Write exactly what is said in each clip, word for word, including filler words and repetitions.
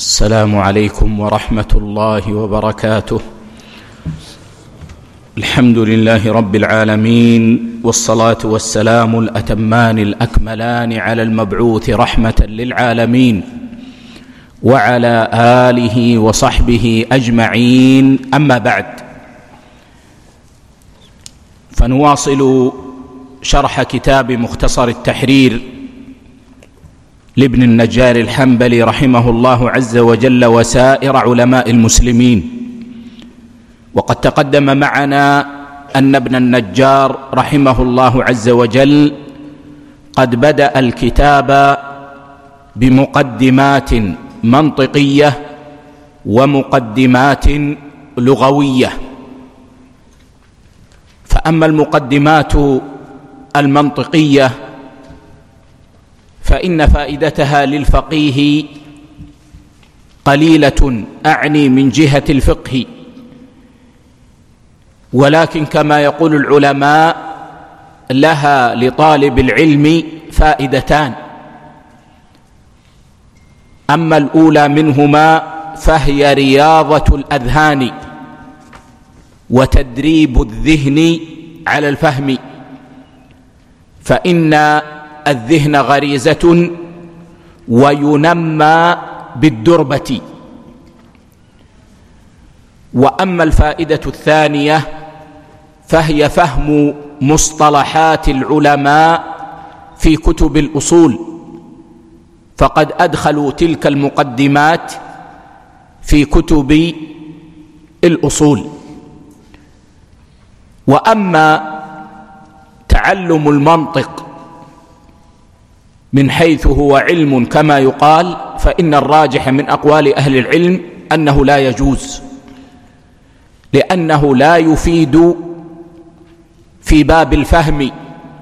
السلام عليكم ورحمة الله وبركاته. الحمد لله رب العالمين، والصلاة والسلام الأتمان الأكملان على المبعوث رحمة للعالمين وعلى آله وصحبه أجمعين. أما بعد، فنواصل شرح كتاب مختصر التحرير لابن النجار الحنبلي رحمه الله عز وجل وسائر علماء المسلمين. وقد تقدم معنا أن ابن النجار رحمه الله عز وجل قد بدأ الكتاب بمقدمات منطقية ومقدمات لغوية. فأما المقدمات المنطقية فإن فائدتها للفقيه قليلة، أعني من جهة الفقه، ولكن كما يقول العلماء لها لطالب العلم فائدتان. أما الأولى منهما فهي رياضة الأذهان وتدريب الذهن على الفهم، فإن الذهن غريزة وينمى بالدربة. وأما الفائدة الثانية فهي فهم مصطلحات العلماء في كتب الأصول، فقد أدخلوا تلك المقدمات في كتب الأصول. وأما تعلم المنطق من حيث هو علم كما يقال، فإن الراجح من أقوال أهل العلم أنه لا يجوز، لأنه لا يفيد في باب الفهم.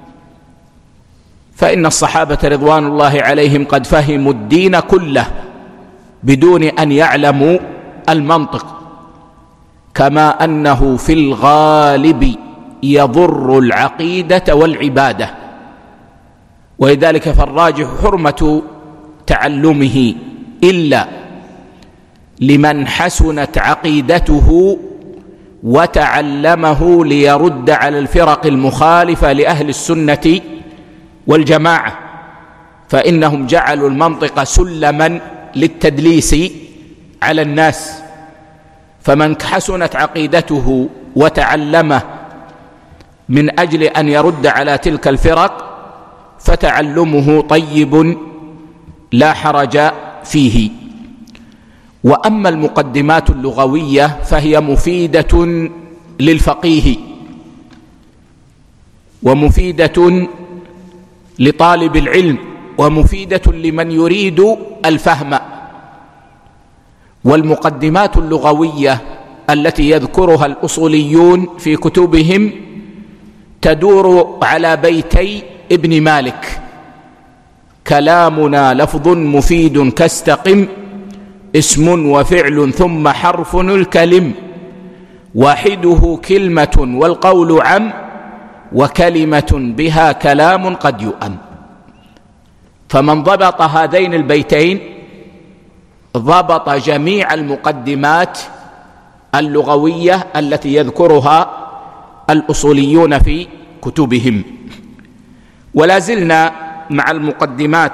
فإن الصحابة رضوان الله عليهم قد فهموا الدين كله بدون أن يعلموا المنطق، كما أنه في الغالب يضر العقيدة والعبادة، ولذلك فالراجح حرمة تعلمه إلا لمن حسنت عقيدته وتعلمه ليرد على الفرق المخالفة لأهل السنة والجماعة، فإنهم جعلوا المنطق سلما للتدليس على الناس. فمن حسنت عقيدته وتعلمه من أجل أن يرد على تلك الفرق فتعلمه طيب لا حرج فيه. وأما المقدمات اللغوية فهي مفيدة للفقيه ومفيدة لطالب العلم ومفيدة لمن يريد الفهم. والمقدمات اللغوية التي يذكرها الأصوليون في كتبهم تدور على بيتي ابن مالك: كلامنا لفظ مفيد كاستقم، اسم وفعل ثم حرف الكلم، واحده كلمة والقول عم، وكلمة بها كلام قد يؤم. فمن ضبط هذين البيتين ضبط جميع المقدمات اللغوية التي يذكرها الأصوليون في كتبهم. ولا زلنا مع المقدمات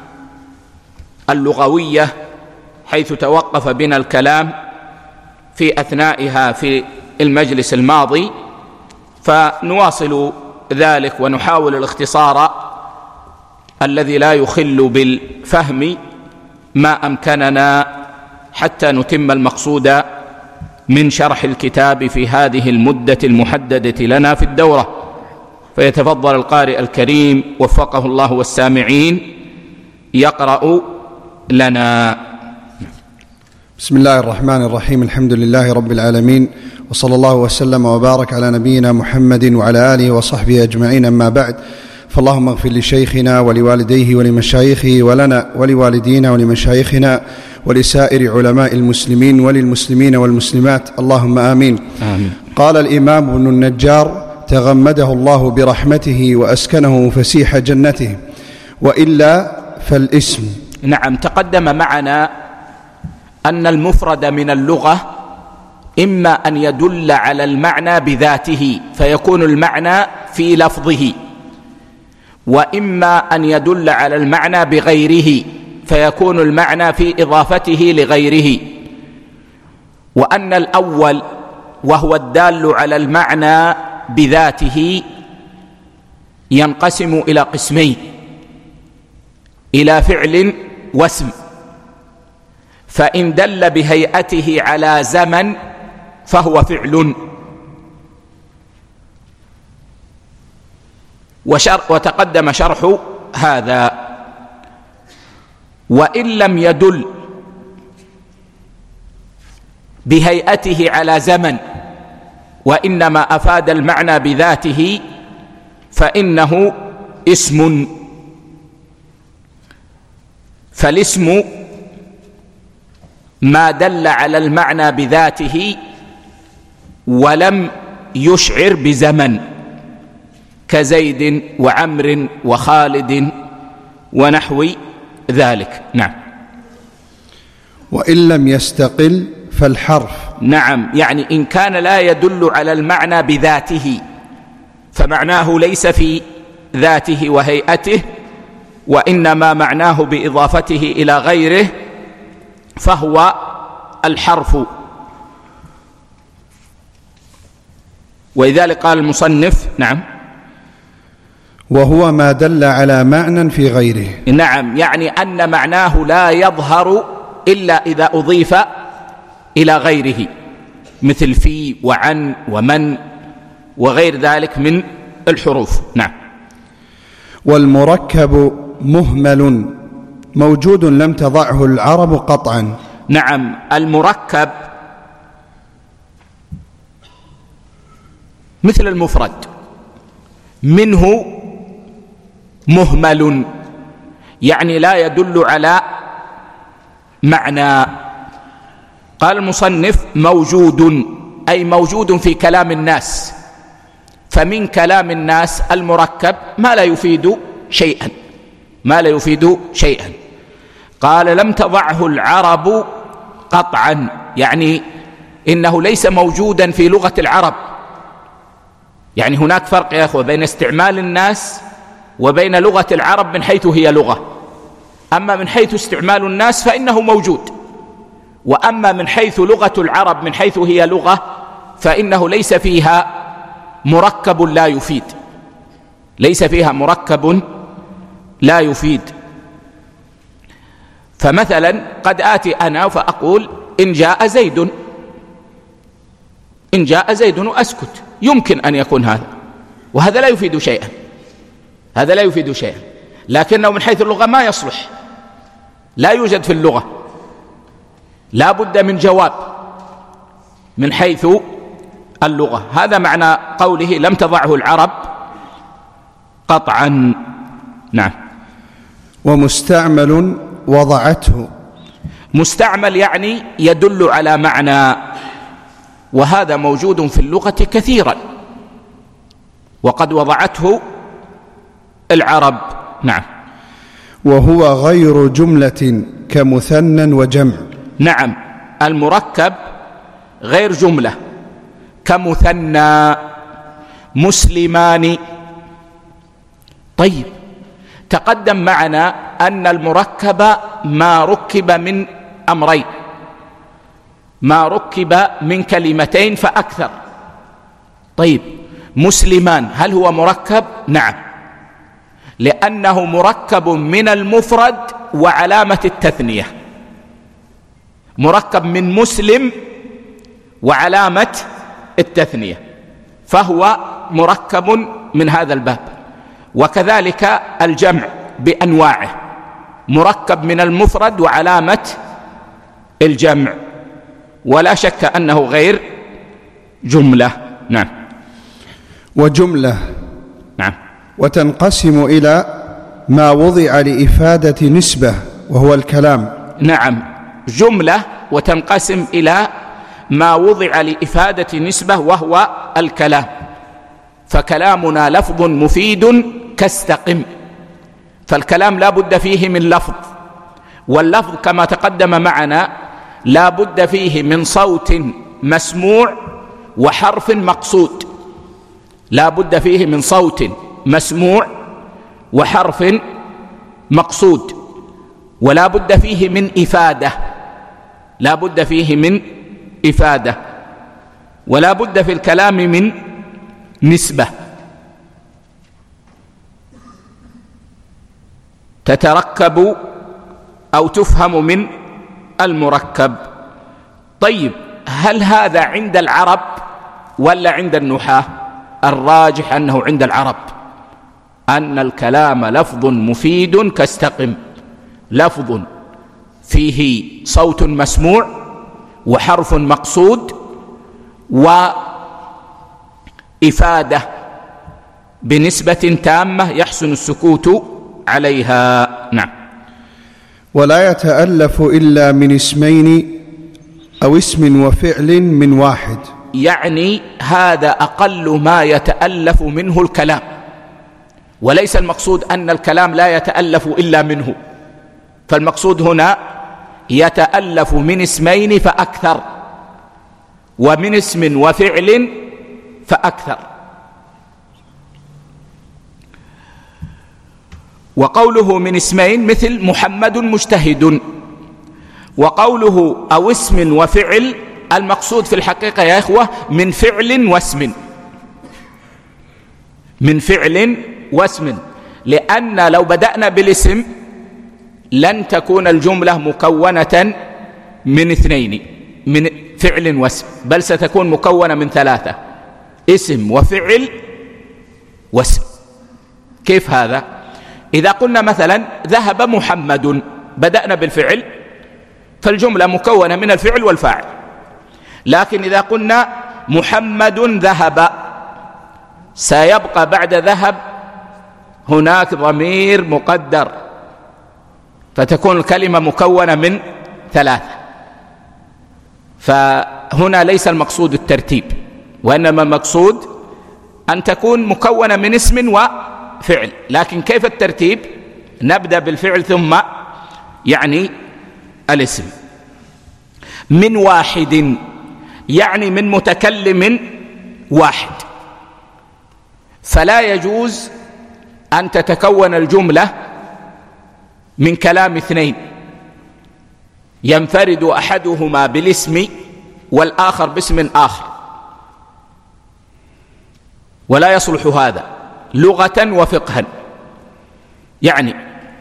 اللغوية، حيث توقف بنا الكلام في أثنائها في المجلس الماضي، فنواصل ذلك ونحاول الاختصار الذي لا يخل بالفهم ما أمكننا حتى نتم المقصود من شرح الكتاب في هذه المدة المحددة لنا في الدورة. فيتفضل القارئ الكريم وفقه الله والسامعين يقرأ لنا. بسم الله الرحمن الرحيم. الحمد لله رب العالمين، وصلى الله وسلم وبارك على نبينا محمد وعلى آله وصحبه أجمعين. أما بعد، فاللهم اغفر لشيخنا ولوالديه ولمشايخه ولنا ولوالدينا ولمشايخنا ولسائر علماء المسلمين وللمسلمين والمسلمات، اللهم آمين. آمين. قال الإمام ابن النجار تغمده الله برحمته وأسكنه فسيح جنته، وإلا فالاسم. نعم، تقدم معنا أن المفرد من اللغة إما أن يدل على المعنى بذاته فيكون المعنى في لفظه، وإما أن يدل على المعنى بغيره فيكون المعنى في إضافته لغيره. وأن الأول وهو الدال على المعنى بذاته ينقسم إلى قسمين: إلى فعل واسم. فإن دل بهيئته على زمن فهو فعل، وتقدم شرح هذا. وإن لم يدل بهيئته على زمن وإنما أفاد المعنى بذاته فإنه اسم. فالاسم ما دل على المعنى بذاته ولم يشعر بزمن، كزيد وعمر وخالد ونحو ذلك. نعم. وإن لم يستقل فالحرف. نعم، يعني إن كان لا يدل على المعنى بذاته فمعناه ليس في ذاته وهيئته وإنما معناه بإضافته إلى غيره فهو الحرف. ولذلك قال المصنف: نعم، وهو ما دل على معنى في غيره. نعم، يعني أن معناه لا يظهر إلا إذا أضيف إلى غيره، مثل في وعن ومن وغير ذلك من الحروف. نعم. والمركب مهمل موجود لم تضعه العرب قطعا. نعم، المركب مثل المفرد، منه مهمل يعني لا يدل على معنى. قال المصنف: موجود، أي موجود في كلام الناس. فمن كلام الناس المركب ما لا يفيد شيئا، ما لا يفيد شيئا. قال: لم تضعه العرب قطعا، يعني إنه ليس موجودا في لغة العرب. يعني هناك فرق يا أخوة بين استعمال الناس وبين لغة العرب من حيث هي لغة. أما من حيث استعمال الناس فإنه موجود، وأما من حيث لغة العرب من حيث هي لغة فإنه ليس فيها مركب لا يفيد، ليس فيها مركب لا يفيد. فمثلا قد آتي أنا فأقول: إن جاء زيد، إن جاء زيد وأسكت، يمكن أن يكون هذا، وهذا لا يفيد شيئا، هذا لا يفيد شيئا، لكنه من حيث اللغة ما يصلح، لا يوجد في اللغة، لا بد من جواب من حيث اللغة. هذا معنى قوله: لم تضعه العرب قطعا. نعم. ومستعمل وضعته. مستعمل يعني يدل على معنى، وهذا موجود في اللغة كثيرا، وقد وضعته العرب. نعم. وهو غير جملة كمثنى وجمع. نعم، المركب غير جملة كمثنى، مسلمان. طيب، تقدم معنا أن المركب ما ركب من أمرين، ما ركب من كلمتين فأكثر. طيب، مسلمان هل هو مركب؟ نعم، لأنه مركب من المفرد وعلامة التثنية، مركب من مسلم وعلامة التثنية، فهو مركب من هذا الباب. وكذلك الجمع بأنواعه مركب من المفرد وعلامة الجمع، ولا شك أنه غير جملة. نعم. وجملة. نعم. وتنقسم إلى ما وضع لإفادة نسبة وهو الكلام. نعم، جملة وتنقسم إلى ما وضع لإفادة نسبة وهو الكلام. فكلامنا لفظ مفيد كاستقم، فالكلام لا بد فيه من لفظ، واللفظ كما تقدم معنا لا بد فيه من صوت مسموع وحرف مقصود، لا بد فيه من صوت مسموع وحرف مقصود، ولا بد فيه من إفادة، لا بد فيه من إفادة، ولا بد في الكلام من نسبة تتركب أو تفهم من المركب. طيب، هل هذا عند العرب ولا عند النحاة؟ الراجح أنه عند العرب، أن الكلام لفظ مفيد كاستقم، لفظ فيه صوت مسموع وحرف مقصود وإفادة بنسبة تامة يحسن السكوت عليها. نعم. ولا يتألف إلا من اسمين أو اسم وفعل من واحد، يعني هذا أقل ما يتألف منه الكلام، وليس المقصود أن الكلام لا يتألف إلا منه، فالمقصود هنا يتألف من اسمين فأكثر، ومن اسم وفعل فأكثر. وقوله من اسمين مثل محمد مجتهد، وقوله أو اسم وفعل المقصود في الحقيقة يا إخوة من فعل واسم، من فعل واسم، لأن لو بدأنا بالاسم لن تكون الجملة مكونة من اثنين، من فعل واسم، بل ستكون مكونة من ثلاثة، اسم وفعل واسم. كيف هذا؟ إذا قلنا مثلا ذهب محمد، بدأنا بالفعل فالجملة مكونة من الفعل والفاعل، لكن إذا قلنا محمد ذهب سيبقى بعد ذهب هناك ضمير مقدر، فتكون الكلمة مكونة من ثلاثة. فهنا ليس المقصود الترتيب، وإنما المقصود أن تكون مكونة من اسم وفعل. لكن كيف الترتيب؟ نبدأ بالفعل ثم يعني الاسم. من واحد يعني من متكلم واحد، فلا يجوز أن تتكون الجملة من كلام اثنين ينفرد أحدهما بالاسم والآخر باسم آخر، ولا يصلح هذا لغة وفقها. يعني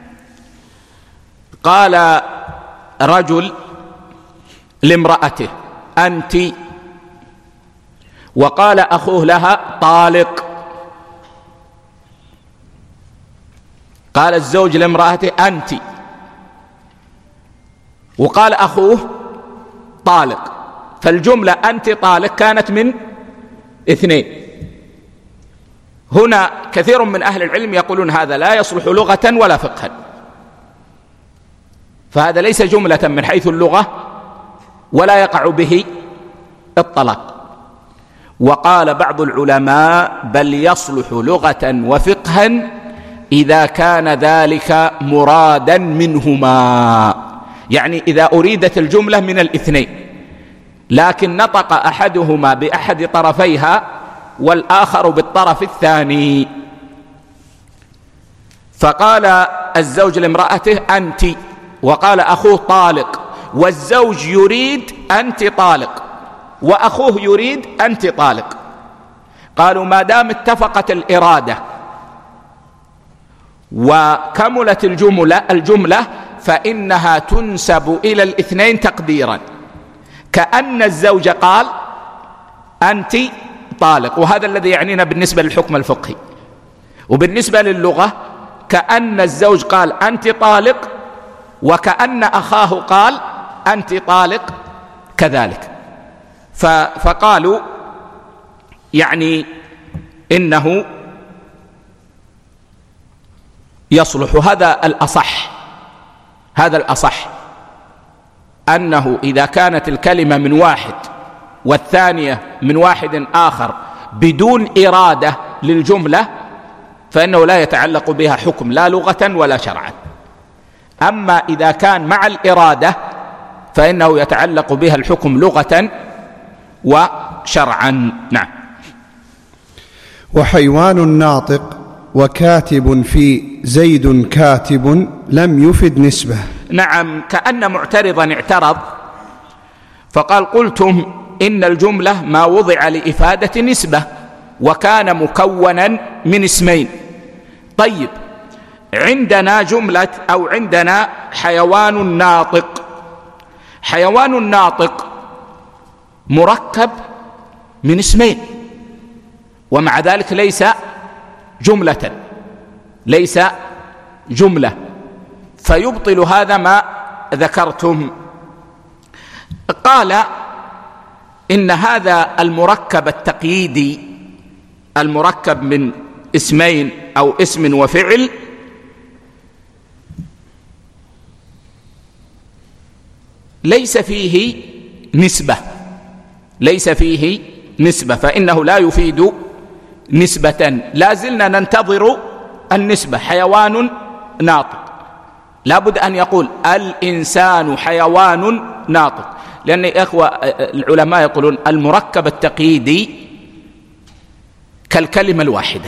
قال رجل لامرأته أنت، وقال أخوه لها طالق، قال الزوج لامرأته أنت، وقال أخوه طالق، فالجملة أنت طالق كانت من اثنين. هنا كثير من أهل العلم يقولون هذا لا يصلح لغة ولا فقها، فهذا ليس جملة من حيث اللغة ولا يقع به الطلاق. وقال بعض العلماء بل يصلح لغة وفقها إذا كان ذلك مرادا منهما، يعني إذا أريدت الجملة من الاثنين لكن نطق أحدهما بأحد طرفيها والآخر بالطرف الثاني. فقال الزوج لامرأته أنت، وقال أخوه طالق، والزوج يريد أنت طالق وأخوه يريد أنت طالق. قالوا ما دام اتفقت الإرادة وكملت الجملة, الجملة فإنها تنسب إلى الاثنين تقديرا، كأن الزوج قال أنت طالق، وهذا الذي يعنينا بالنسبة للحكم الفقهي. وبالنسبة للغة كأن الزوج قال أنت طالق وكأن أخاه قال أنت طالق كذلك. فقالوا يعني إنه يصلح. هذا الأصح، هذا الأصح أنه إذا كانت الكلمة من واحد والثانية من واحد آخر بدون إرادة للجملة فإنه لا يتعلق بها حكم لا لغة ولا شرعا. أما إذا كان مع الإرادة فإنه يتعلق بها الحكم لغة وشرعا. نعم. وحيوان ناطق وكاتب في زيد كاتب لم يفد نسبة. نعم، كأن معترضا اعترض فقال: قلتم إن الجملة ما وضع لإفادة نسبة وكان مكونا من اسمين. طيب، عندنا جملة أو عندنا حيوان ناطق. حيوان ناطق مركب من اسمين ومع ذلك ليس جملة، ليس جملة، فيبطل هذا ما ذكرتم. قال: إن هذا المركب التقييدي المركب من اسمين أو اسم وفعل ليس فيه نسبة، ليس فيه نسبة، فإنه لا يفيد نسبة. لا زلنا ننتظر النسبة. حيوان ناطق لابد أن يقول الإنسان حيوان ناطق، لأن إخوة العلماء يقولون المركب التقييدي كالكلمة الواحدة،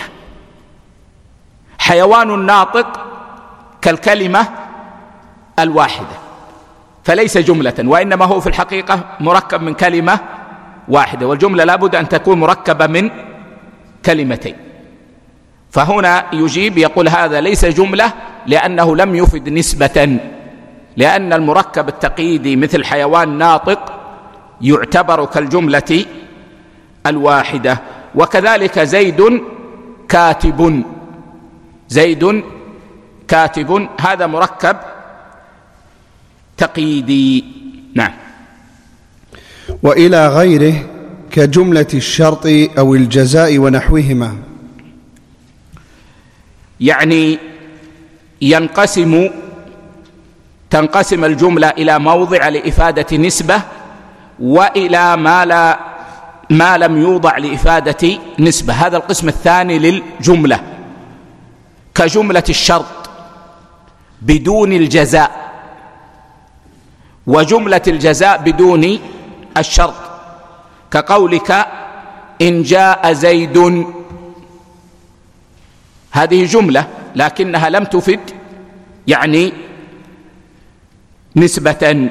حيوان ناطق كالكلمة الواحدة، فليس جملة، وإنما هو في الحقيقة مركب من كلمة واحدة، والجملة لابد أن تكون مركبة من كلمتين. فهنا يجيب يقول هذا ليس جملة لأنه لم يفد نسبة، لأن المركب التقييدي مثل حيوان ناطق يعتبر كالجملة الواحدة. وكذلك زيد كاتب، زيد كاتب هذا مركب تقييدي. نعم. وإلى غيره كجملة الشرط أو الجزاء ونحوهما، يعني ينقسم تنقسم الجملة إلى موضع لإفادة نسبة وإلى ما لا ما لم يوضع لإفادة نسبة. هذا القسم الثاني للجملة، كجملة الشرط بدون الجزاء، وجملة الجزاء بدون الشرط، كقولك إن جاء زيد، هذه جملة لكنها لم تفد يعني نسبة.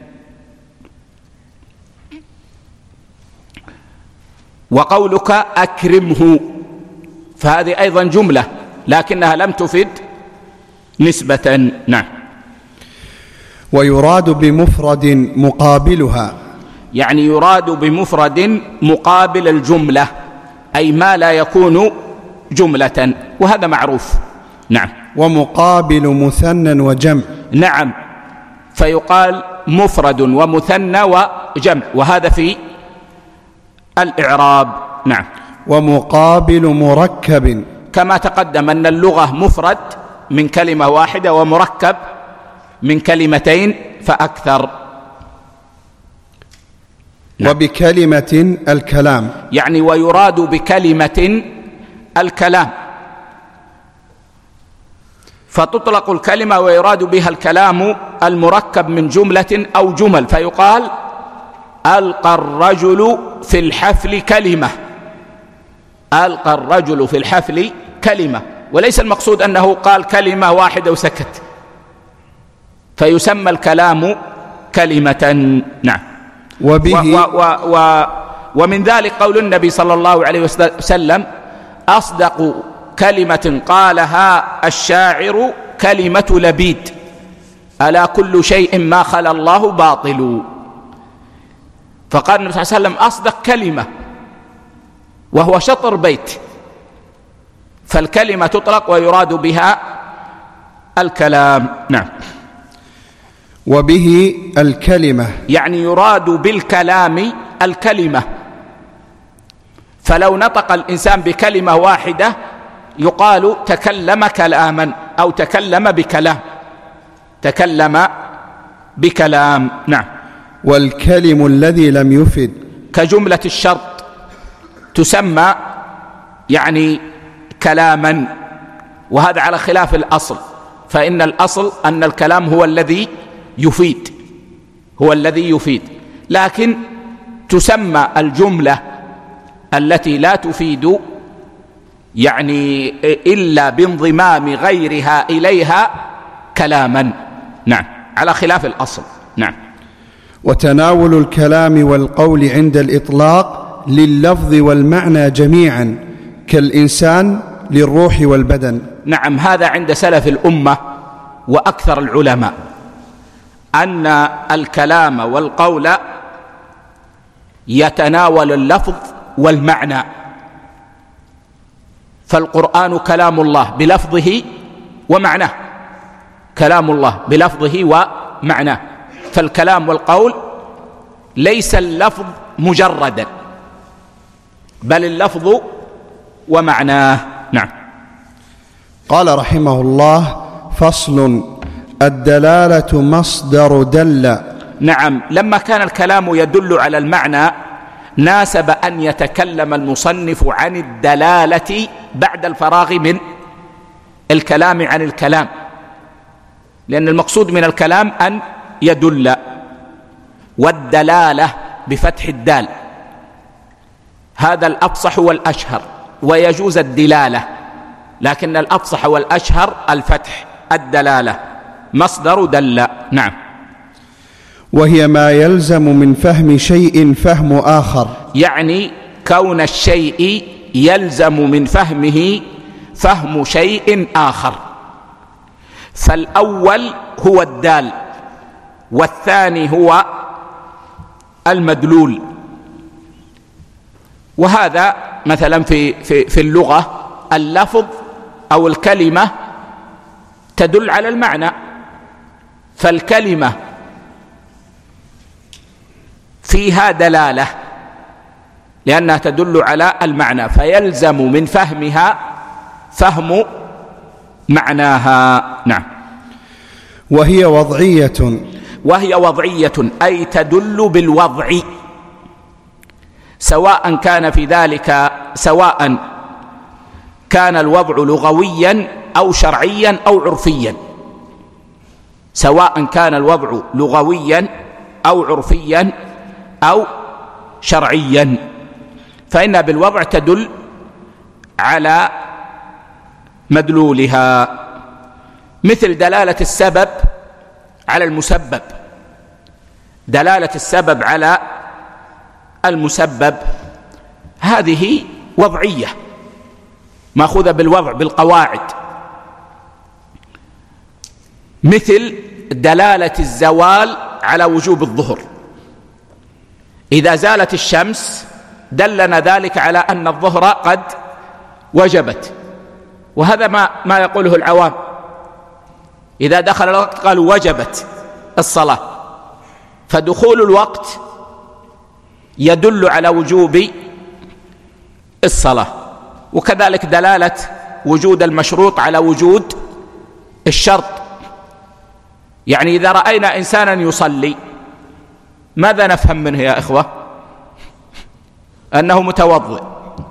وقولك أكرمه، فهذه أيضا جملة لكنها لم تفد نسبة. نعم. ويراد بمفرد مقابلها، يعني يراد بمفرد مقابل الجملة، أي ما لا يكون جملة، وهذا معروف. نعم. ومقابل مثنى وجمع. نعم، فيقال مفرد ومثنى وجمع، وهذا في الإعراب. نعم. ومقابل مركب، كما تقدم أن اللغة مفرد من كلمة واحدة ومركب من كلمتين فأكثر. نعم. وبكلمة الكلام، يعني ويراد بكلمة الكلام، فتطلق الكلمة ويراد بها الكلام المركب من جملة أو جمل، فيقال ألقى الرجل في الحفل كلمة، ألقى الرجل في الحفل كلمة، وليس المقصود أنه قال كلمة واحدة وسكت، فيسمى الكلام كلمة. نعم. وبه و و و ومن ذلك قول النبي صلى الله عليه وسلم أصدق كلمة قالها الشاعر كلمة لبيد، ألا كل شيء ما خلا الله باطل. فقال النبي صلى الله عليه وسلم أصدق كلمة، وهو شطر بيت، فالكلمة تطلق ويراد بها الكلام. نعم. وبه الكلمة، يعني يراد بالكلام الكلمة، فلو نطق الإنسان بكلمة واحدة يقال تكلم كلاما أو تكلم بكلام، تكلم بكلام. نعم. والكلم الذي لم يفد، كجملة الشرط تسمى يعني كلاما، وهذا على خلاف الأصل، فإن الأصل أن الكلام هو الذي يفيد، هو الذي يفيد. لكن تسمى الجملة التي لا تفيد يعني إلا بانضمام غيرها إليها كلاما، نعم، على خلاف الأصل. نعم. وتناول الكلام والقول عند الإطلاق لللفظ والمعنى جميعا كالإنسان للروح والبدن. نعم، هذا عند سلف الأمة وأكثر العلماء، أن الكلام والقول يتناول اللفظ والمعنى، فالقرآن كلام الله بلفظه ومعناه، كلام الله بلفظه ومعناه، فالكلام والقول ليس اللفظ مجردا بل اللفظ ومعناه. نعم. قال رحمه الله: فصل: الدلالة مصدر دل. نعم، لما كان الكلام يدل على المعنى ناسب أن يتكلم المصنف عن الدلالة بعد الفراغ من الكلام عن الكلام، لأن المقصود من الكلام أن يدل، والدلالة بفتح الدال هذا الأفصح والأشهر، ويجوز الدلالة، لكن الأفصح والأشهر الفتح، الدلالة مصدر دل. نعم. وهي ما يلزم من فهم شيء فهم آخر، يعني كون الشيء يلزم من فهمه فهم شيء آخر، فالأول هو الدال والثاني هو المدلول. وهذا مثلا في, في, في اللغة اللفظ أو الكلمة تدل على المعنى، فالكلمة فيها دلالة لأنها تدل على المعنى، فيلزم من فهمها فهم معناها. نعم. وهي وضعية. وهي وضعية أي تدل بالوضع، سواء كان في ذلك سواء كان الوضع لغويا أو شرعيا أو عرفيا، سواء كان الوضع لغويا أو عرفيا أو شرعيا، فإنها بالوضع تدل على مدلولها، مثل دلالة السبب على المسبب. دلالة السبب على المسبب هذه وضعية مأخوذة بالوضع بالقواعد، مثل دلالة الزوال على وجوب الظهر. إذا زالت الشمس دلنا ذلك على أن الظهر قد وجبت، وهذا ما, ما يقوله العوام، إذا دخل الوقت قالوا وجبت الصلاة، فدخول الوقت يدل على وجوب الصلاة. وكذلك دلالة وجود المشروط على وجود الشرط، يعني إذا رأينا إنسانا يصلي ماذا نفهم منه يا إخوة؟ أنه متوضئ،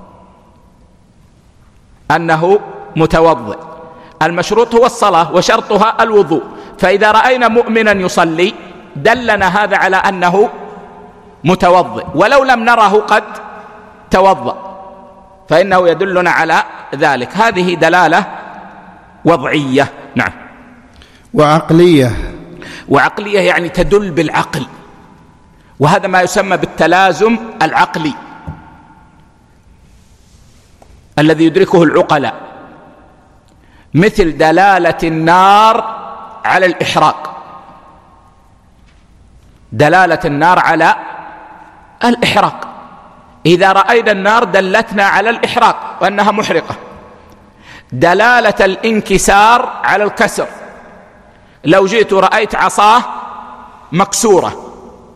أنه متوضئ. المشروط هو الصلاة وشرطها الوضوء، فإذا رأينا مؤمنا يصلي دلنا هذا على أنه متوضئ، ولو لم نره قد توضأ فإنه يدلنا على ذلك. هذه دلالة وضعية. نعم. وعقلية. وعقلية يعني تدل بالعقل، وهذا ما يسمى بالتلازم العقلي الذي يدركه العقلاء، مثل دلالة النار على الإحراق. دلالة النار على الإحراق، إذا رأينا النار دلتنا على الإحراق وأنها محرقة. دلالة الانكسار على الكسر، لو جئت رأيت عصاه مكسورة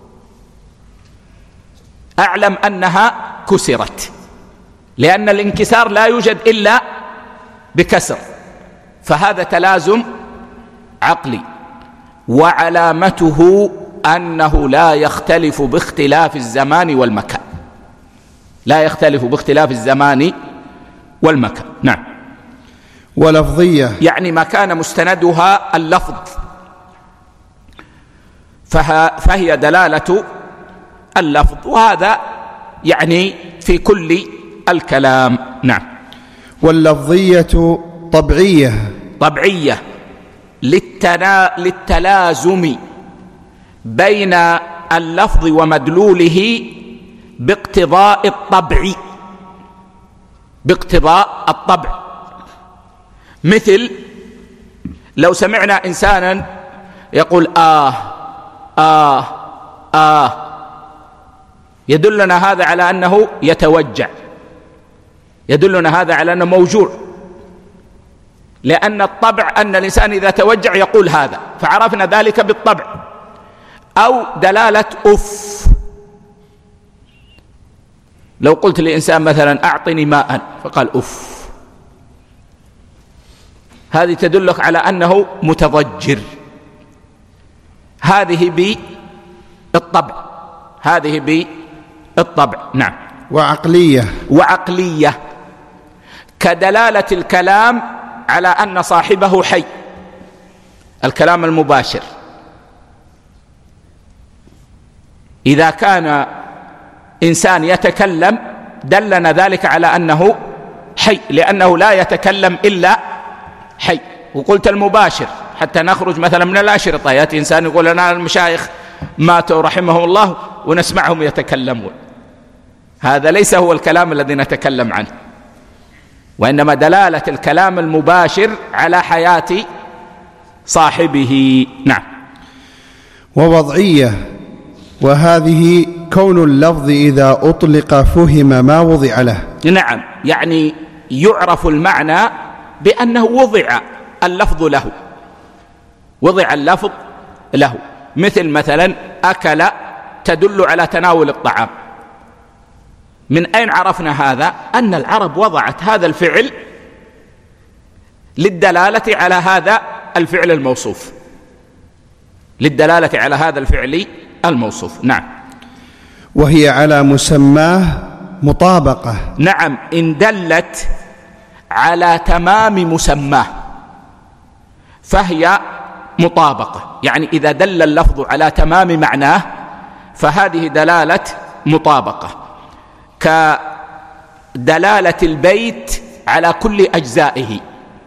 أعلم أنها كسرت، لأن الانكسار لا يوجد إلا بكسر، فهذا تلازم عقلي. وعلامته أنه لا يختلف باختلاف الزمان والمكان، لا يختلف باختلاف الزمان والمكان. نعم. ولفظية، يعني ما كان مستندها اللفظ، فهي دلالة اللفظ، وهذا يعني في كل الكلام. نعم. واللفظية طبعية طبعية للتنا... للتلازم بين اللفظ ومدلوله باقتضاء الطبع، باقتضاء الطبع. مثل لو سمعنا إنسانا يقول آه آه آه، يدلنا هذا على أنه يتوجع، يدلنا هذا على أنه موجوع، لأن الطبع أن الإنسان إذا توجع يقول هذا، فعرفنا ذلك بالطبع. أو دلالة أف، لو قلت لإنسان مثلا أعطني ماء فقال أف، هذه تدلك على أنه متضجر، هذه بالطبع، هذه بالطبع. نعم. وعقلية وعقلية كدلالة الكلام على أن صاحبه حي، الكلام المباشر، إذا كان إنسان يتكلم دلنا ذلك على أنه حي، لأنه لا يتكلم إلا حي. وقلت المباشر حتى نخرج مثلا من الأشرطة، يأتي إنسان يقول لنا المشايخ ماتوا رحمهم الله ونسمعهم يتكلمون، هذا ليس هو الكلام الذي نتكلم عنه، وإنما دلالة الكلام المباشر على حياة صاحبه. نعم. ووضعية، وهذه كون اللفظ إذا أطلق فهم ما وضع له. نعم، يعني يعرف المعنى بأنه وضع اللفظ له، وضع اللفظ له. مثل مثلا أكل تدل على تناول الطعام، من أين عرفنا هذا؟ أن العرب وضعت هذا الفعل للدلالة على هذا الفعل الموصوف، للدلالة على هذا الفعل الموصوف. نعم. وهي على مسماه مطابقة. نعم، إن دلت على تمام مسماه فهي مطابقة، يعني إذا دل اللفظ على تمام معناه فهذه دلالة مطابقة، كدلالة البيت على كل أجزائه،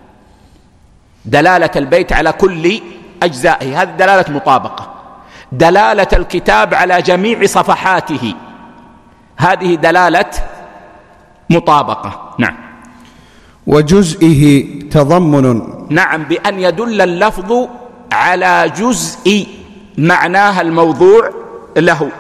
دلالة البيت على كل أجزائه هذه دلالة مطابقة. دلالة الكتاب على جميع صفحاته هذه دلالة مطابقة. نعم. وجزئه تضمن. نعم، بأن يدل اللفظ على جزء معناها الموضوع له،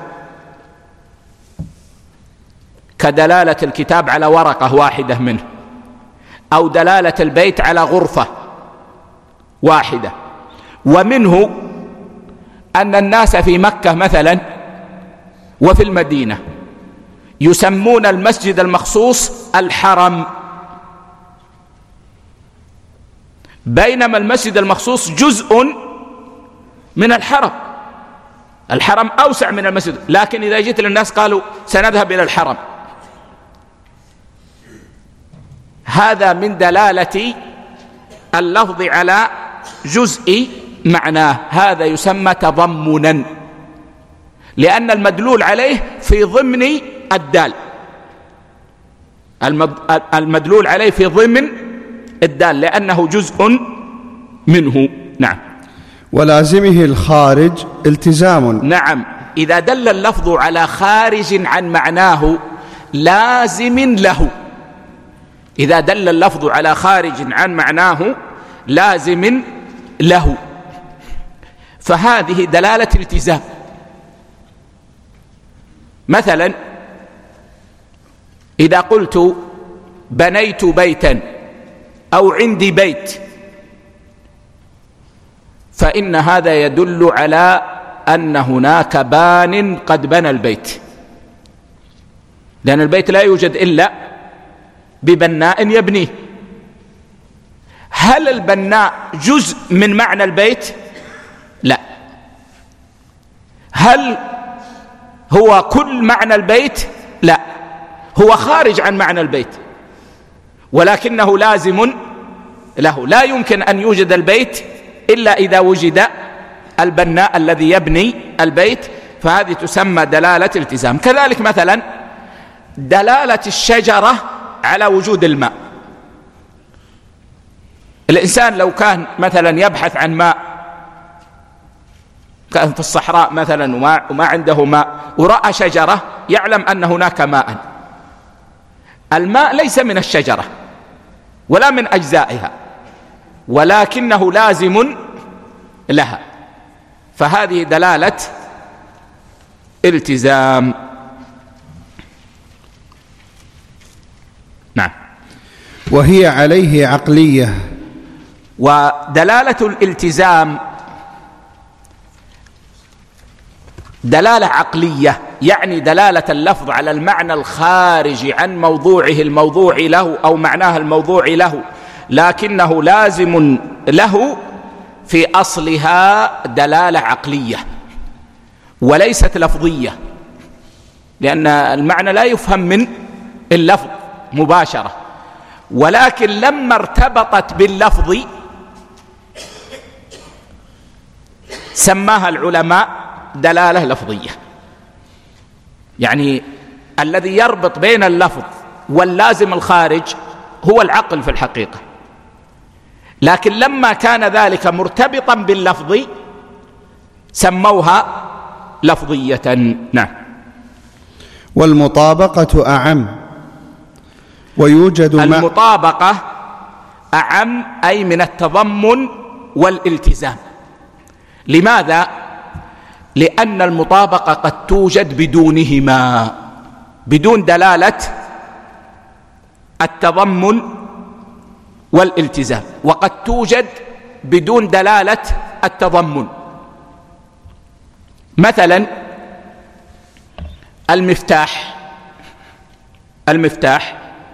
كدلالة الكتاب على ورقة واحدة منه، أو دلالة البيت على غرفة واحدة. ومنه أن الناس في مكة مثلا وفي المدينة يسمون المسجد المخصوص الحرم، بينما المسجد المخصوص جزء من الحرم، الحرم أوسع من المسجد، لكن إذا جئت للناس قالوا سنذهب إلى الحرم، هذا من دلالة اللفظ على جزء معناه، هذا يسمى تضمنا، لأن المدلول عليه في ضمن الدال، المدلول عليه في ضمن الدال لأنه جزء منه. نعم. ولازمه الخارج التزام. نعم، إذا دل اللفظ على خارج عن معناه لازم له، إذا دل اللفظ على خارج عن معناه لازم له، فهذه دلالة التزام. مثلا إذا قلت بنيت بيتا أو عندي بيت، فإن هذا يدل على أن هناك بان قد بنى البيت، لأن البيت لا يوجد إلا ببناء يبنيه. هل البناء جزء من معنى البيت؟ لا. هل هو كل معنى البيت؟ لا، هو خارج عن معنى البيت، ولكنه لازم له. لا يمكن أن يوجد البيت إلا إذا وجد البناء الذي يبني البيت، فهذه تسمى دلالة التزام. كذلك مثلا دلالة الشجرة على وجود الماء. الإنسان لو كان مثلا يبحث عن ماء، كان في الصحراء مثلا وما, وما عنده ماء، ورأى شجرة يعلم أن هناك ماء، الماء ليس من الشجرة ولا من أجزائها، ولكنه لازم لها، فهذه دلالة التزام. نعم. وهي عليه عقلية. ودلالة الالتزام دلالة عقلية، يعني دلالة اللفظ على المعنى الخارج عن موضوعه الموضوع له أو معناه الموضوع له، لكنه لازم له في أصلها دلالة عقلية وليست لفظية، لأن المعنى لا يفهم من اللفظ مباشرة، ولكن لما ارتبطت باللفظ سماها العلماء دلالة لفظية. يعني الذي يربط بين اللفظ واللازم الخارج هو العقل في الحقيقة، لكن لما كان ذلك مرتبطا باللفظ سموها لفظية. نعم. والمطابقة أعم ويوجد المطابقة أعم أي من التضمن والالتزام. لماذا؟ لأن المطابقة قد توجد بدونهما، بدون دلالة التضمن والالتزام، وقد توجد بدون دلالة التضمن. مثلا المفتاح المفتاح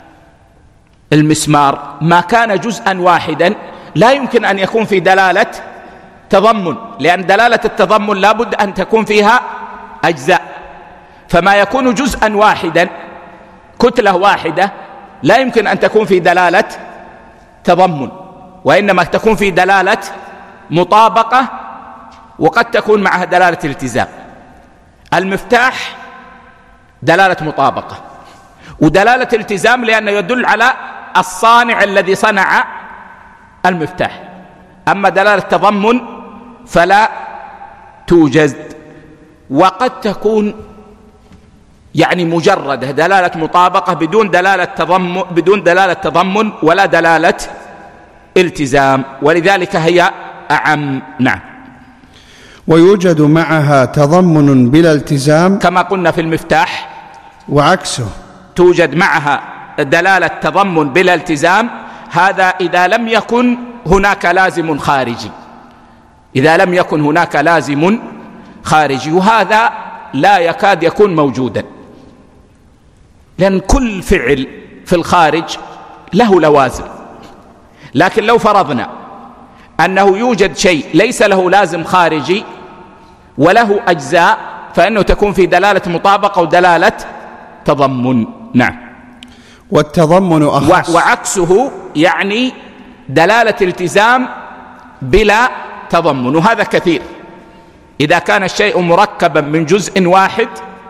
المسمار ما كان جزءا واحدا لا يمكن أن يكون في دلالة تضمن، لأن دلالة التضمن لابد أن تكون فيها أجزاء، فما يكون جزءا واحدا كتلة واحدة لا يمكن أن تكون في دلالة تضمن، وإنما تكون في دلالة مطابقة، وقد تكون معها دلالة التزام. المفتاح دلالة مطابقة ودلالة التزام، لأنه يدل على الصانع الذي صنع المفتاح. أما دلالة تضمن فلا توجد، وقد تكون يعني مجرد دلالة مطابقة بدون دلالة تضمن بدون دلالة تضمن ولا دلالة التزام، ولذلك هي أعم. نعم. ويوجد معها تضمن بلا التزام كما قلنا في المفتاح، وعكسه توجد معها دلالة تضمن بلا التزام، هذا إذا لم يكن هناك لازم خارجي، إذا لم يكن هناك لازم خارجي، وهذا لا يكاد يكون موجودا، لأن كل فعل في الخارج له لوازم. لكن لو فرضنا أنه يوجد شيء ليس له لازم خارجي وله أجزاء، فإنه تكون في دلالة مطابقة ودلالة تضمن. نعم. والتضمن أخص. وعكسه يعني دلالة التزام بلا تضمن، وهذا كثير إذا كان الشيء مركبا من جزء واحد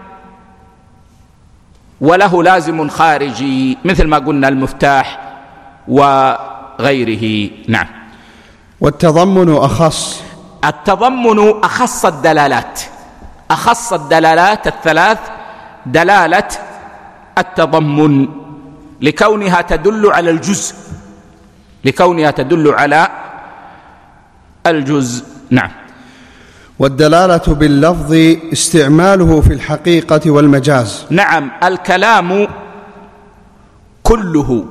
وله لازم خارجي، مثل ما قلنا المفتاح وغيره. نعم. والتضمن أخص. التضمن أخص الدلالات، أخص الدلالات الثلاث دلالة التضمن، لكونها تدل على الجزء لكونها تدل على الجزء. نعم. والدلالة باللفظ استعماله في الحقيقة والمجاز. نعم. الكلام كله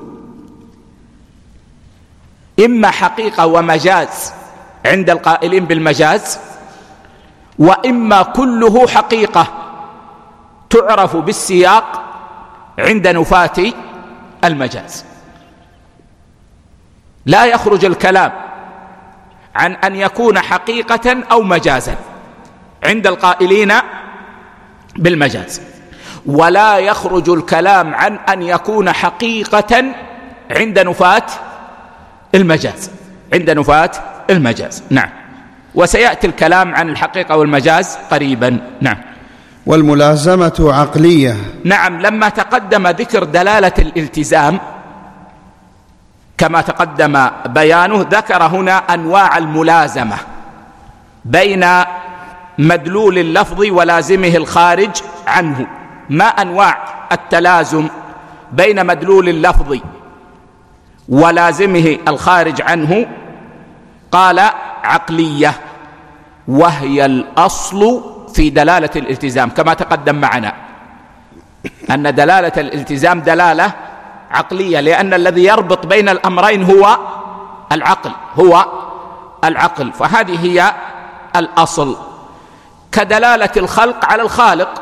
إما حقيقة ومجاز عند القائلين بالمجاز، وإما كله حقيقة تعرف بالسياق عند نفاة المجاز. لا يخرج الكلام عن أن يكون حقيقة أو مجازا عند القائلين بالمجاز، ولا يخرج الكلام عن أن يكون حقيقة عند نفاة المجاز عند نفاة المجاز. نعم. وسيأتي الكلام عن الحقيقة والمجاز قريبا. نعم. والملازمة عقلية. نعم، لما تقدم ذكر دلالة الالتزام كما تقدم بيانه، ذكر هنا أنواع الملازمة بين مدلول اللفظ ولازمه الخارج عنه. ما أنواع التلازم بين مدلول اللفظ ولازمه الخارج عنه؟ قال عقلية، وهي الأصل في دلالة الالتزام كما تقدم معنا أن دلالة الالتزام دلالة عقلية، لأن الذي يربط بين الأمرين هو العقل هو العقل فهذه هي الأصل. كدلالة الخلق على الخالق،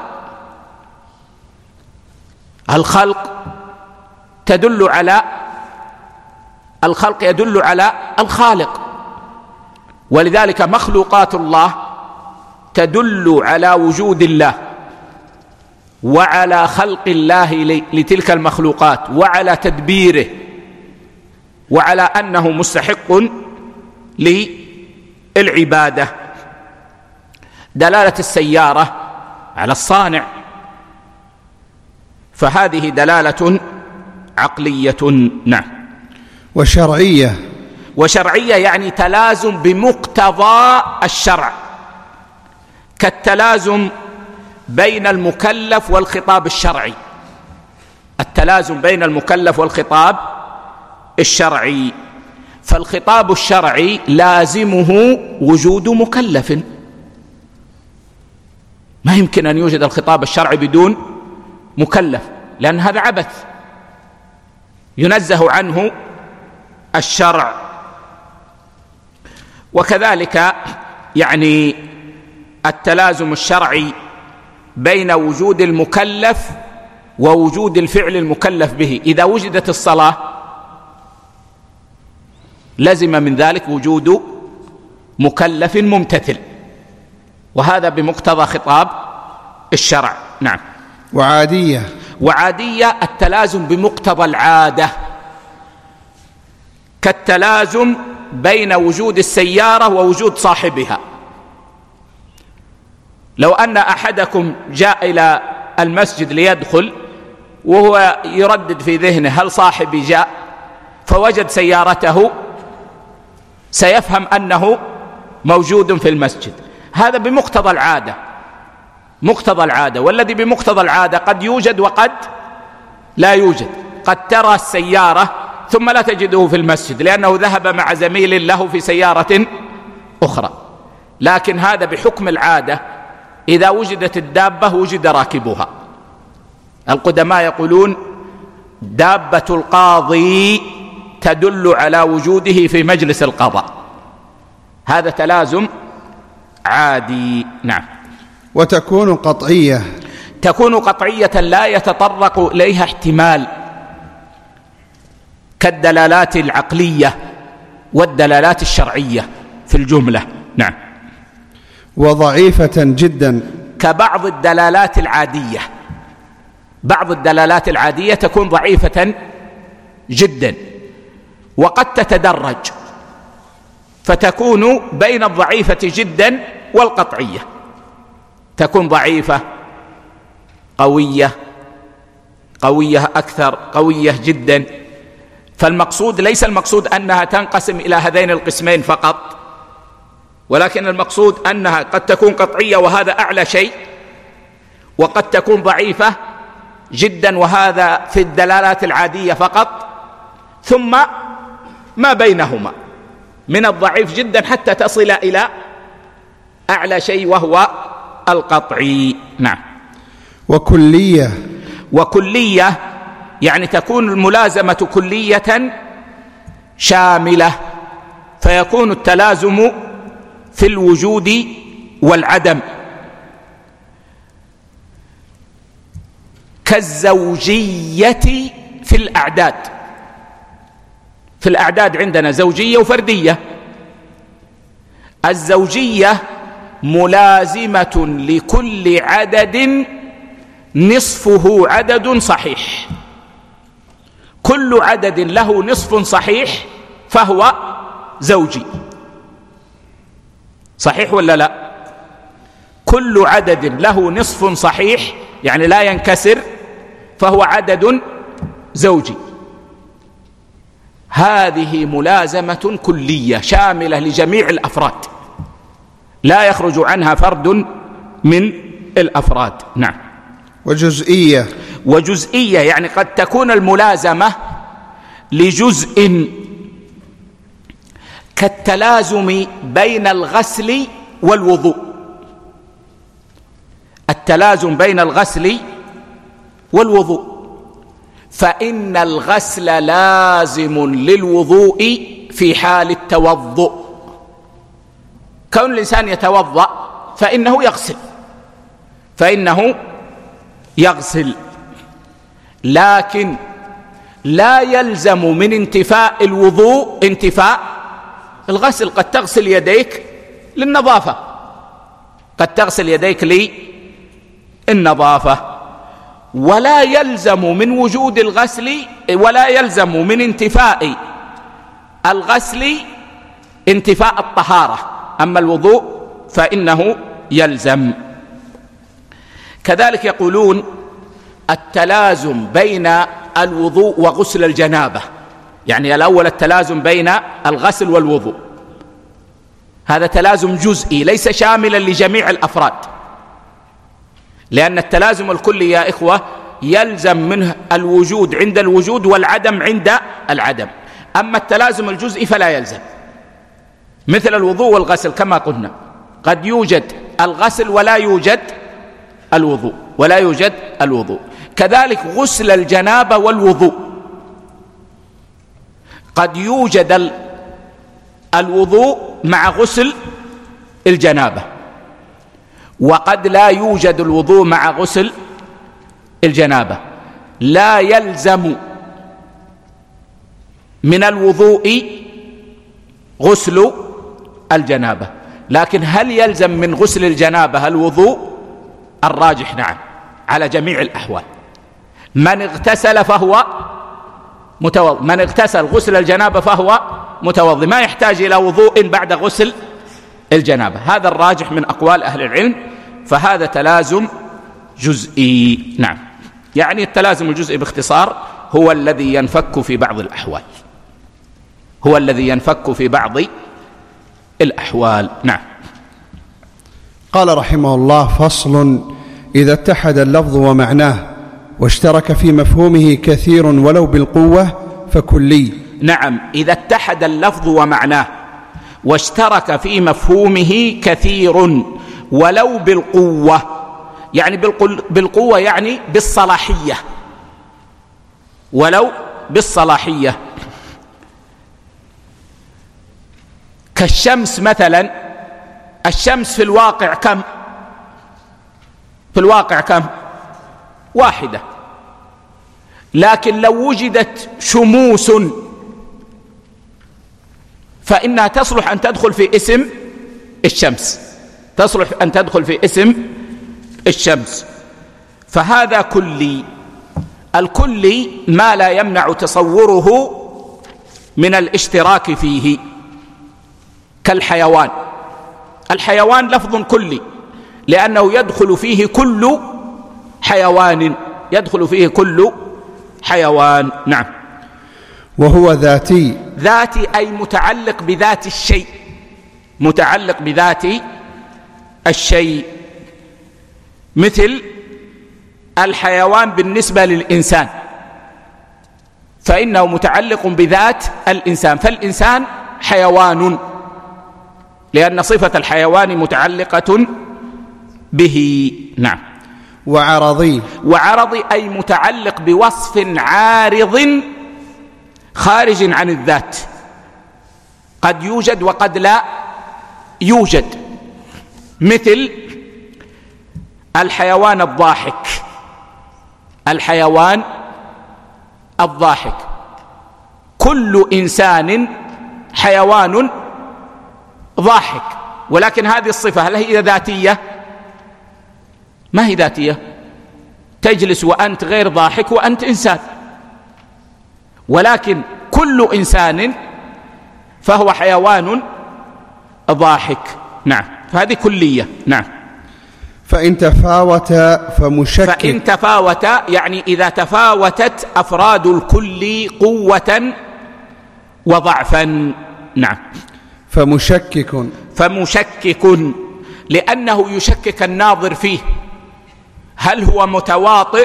الخلق تدل على الخلق يدل على الخالق، ولذلك مخلوقات الله تدل على وجود الله وعلى خلق الله لتلك المخلوقات وعلى تدبيره وعلى أنه مستحق للعبادة. دلالة السيارة على الصانع، فهذه دلالة عقلية. نعم. وشرعية. وشرعية يعني تلازم بمقتضى الشرع، كالتلازم بين المكلف والخطاب الشرعي، التلازم بين المكلف والخطاب الشرعي. فالخطاب الشرعي لازمه وجود مكلف، ما يمكن أن يوجد الخطاب الشرعي بدون مكلف، لأن هذا عبث ينزه عنه الشرع. وكذلك يعني التلازم الشرعي بين وجود المكلف ووجود الفعل المكلف به. إذا وجدت الصلاة لزم من ذلك وجود مكلف ممتثل، وهذا بمقتضى خطاب الشرع. نعم. وعادية. وعادية التلازم بمقتضى العادة، كالتلازم بين وجود السيارة ووجود صاحبها. لو أن أحدكم جاء إلى المسجد ليدخل وهو يردد في ذهنه هل صاحبي جاء، فوجد سيارته، سيفهم أنه موجود في المسجد. هذا بمقتضى العادة، مقتضى العادة. والذي بمقتضى العادة قد يوجد وقد لا يوجد، قد ترى السيارة ثم لا تجده في المسجد لأنه ذهب مع زميل له في سيارة أخرى، لكن هذا بحكم العادة. إذا وجدت الدابة وجد راكبها. القدماء يقولون دابة القاضي تدل على وجوده في مجلس القضاء، هذا تلازم عادي. نعم. وتكون قطعية. تكون قطعية لا يتطرق إليها احتمال، كالدلالات العقلية والدلالات الشرعية في الجملة. نعم. وضعيفة جدا، كبعض الدلالات العادية. بعض الدلالات العادية تكون ضعيفة جدا، وقد تتدرج فتكون بين الضعيفة جدا والقطعية، تكون ضعيفة، قوية، قوية أكثر، قوية جدا. فالمقصود ليس المقصود أنها تنقسم إلى هذين القسمين فقط، ولكن المقصود أنها قد تكون قطعية وهذا أعلى شيء، وقد تكون ضعيفة جدا وهذا في الدلالات العادية فقط، ثم ما بينهما من الضعيف جدا حتى تصل إلى أعلى شيء وهو القطعي. نعم. وكلية. وكلية يعني تكون الملازمة كلية شاملة، فيكون التلازم في الوجود والعدم، كالزوجية في الأعداد. في الأعداد عندنا زوجية وفردية. الزوجية ملازمة لكل عدد نصفه عدد صحيح، كل عدد له نصف صحيح فهو زوجي، صحيح ولا لا؟ كل عدد له نصف صحيح يعني لا ينكسر فهو عدد زوجي. هذه ملازمة كلية شاملة لجميع الأفراد لا يخرج عنها فرد من الأفراد. نعم. وجزئية وجزئية يعني قد تكون الملازمة لجزء كالتلازم بين الغسل والوضوء. التلازم بين الغسل والوضوء، فإن الغسل لازم للوضوء في حال التوضؤ. كون الإنسان يتوضأ فإنه يغسل فإنه يغسل لكن لا يلزم من انتفاء الوضوء انتفاء الغسل. قد تغسل يديك للنظافة قد تغسل يديك للنظافة ولا يلزم من وجود الغسل ولا يلزم من انتفاء الغسل انتفاء الطهارة. أما الوضوء فإنه يلزم. كذلك يقولون التلازم بين الوضوء وغسل الجنابة، يعني الأول التلازم بين الغسل والوضوء، هذا تلازم جزئي ليس شاملا لجميع الأفراد، لأن التلازم الكلي يا إخوة يلزم منه الوجود عند الوجود والعدم عند العدم. أما التلازم الجزئي فلا يلزم، مثل الوضوء والغسل كما قلنا قد يوجد الغسل ولا يوجد الوضوء ولا يوجد الوضوء. كذلك غسل الجنابة والوضوء قد يوجد الوضوء مع غسل الجنابة وقد لا يوجد الوضوء مع غسل الجنابة. لا يلزم من الوضوء غسل الجنابة، لكن هل يلزم من غسل الجنابة الوضوء؟ الراجح نعم على جميع الأحوال. من اغتسل فهو متوضئ، من اغتسل غسل الجنابة فهو متوضئ، ما يحتاج إلى وضوء بعد غسل الجنابة. هذا الراجح من أقوال أهل العلم، فهذا تلازم جزئي. نعم، يعني التلازم الجزئي باختصار هو الذي ينفك في بعض الأحوال هو الذي ينفك في بعض الأحوال. نعم. قال رحمه الله: فصل: إذا اتحد اللفظ ومعناه واشترك في مفهومه كثير ولو بالقوة فكلي. نعم، إذا اتحد اللفظ ومعناه واشترك في مفهومه كثير ولو بالقوة، يعني بالقوة يعني بالصلاحية، ولو بالصلاحية، كالشمس مثلا. الشمس في الواقع كم؟ في الواقع كم؟ واحدة، لكن لو وجدت شموس فإنها تصلح أن تدخل في اسم الشمس تصلح أن تدخل في اسم الشمس فهذا كلي. الكلي ما لا يمنع تصوره من الاشتراك فيه، كالحيوان. الحيوان لفظ كلي لأنه يدخل فيه كل حيوان يدخل فيه كل حيوان. نعم. وهو ذاتي. ذاتي أي متعلق بذات الشيء متعلق بذات الشيء، مثل الحيوان بالنسبة للإنسان فإنه متعلق بذات الإنسان، فالإنسان حيوان لأن صفة الحيوان متعلقة به. نعم. وعرضي. وعرضي أي متعلق بوصف عارض خارج عن الذات، قد يوجد وقد لا يوجد، مثل الحيوان الضاحك الحيوان الضاحك كل إنسان حيوان ضاحك، ولكن هذه الصفة هل هي ذاتية؟ ما هي ذاتية. تجلس وأنت غير ضاحك وأنت إنسان، ولكن كل إنسان فهو حيوان ضاحك. نعم، فهذه كلية. نعم. فإن تفاوت فمشكك. فإن تفاوت يعني إذا تفاوتت أفراد الكل قوة وضعفا. نعم. فمشكك. فمشكك لأنه يشكك الناظر فيه، هل هو متواطئ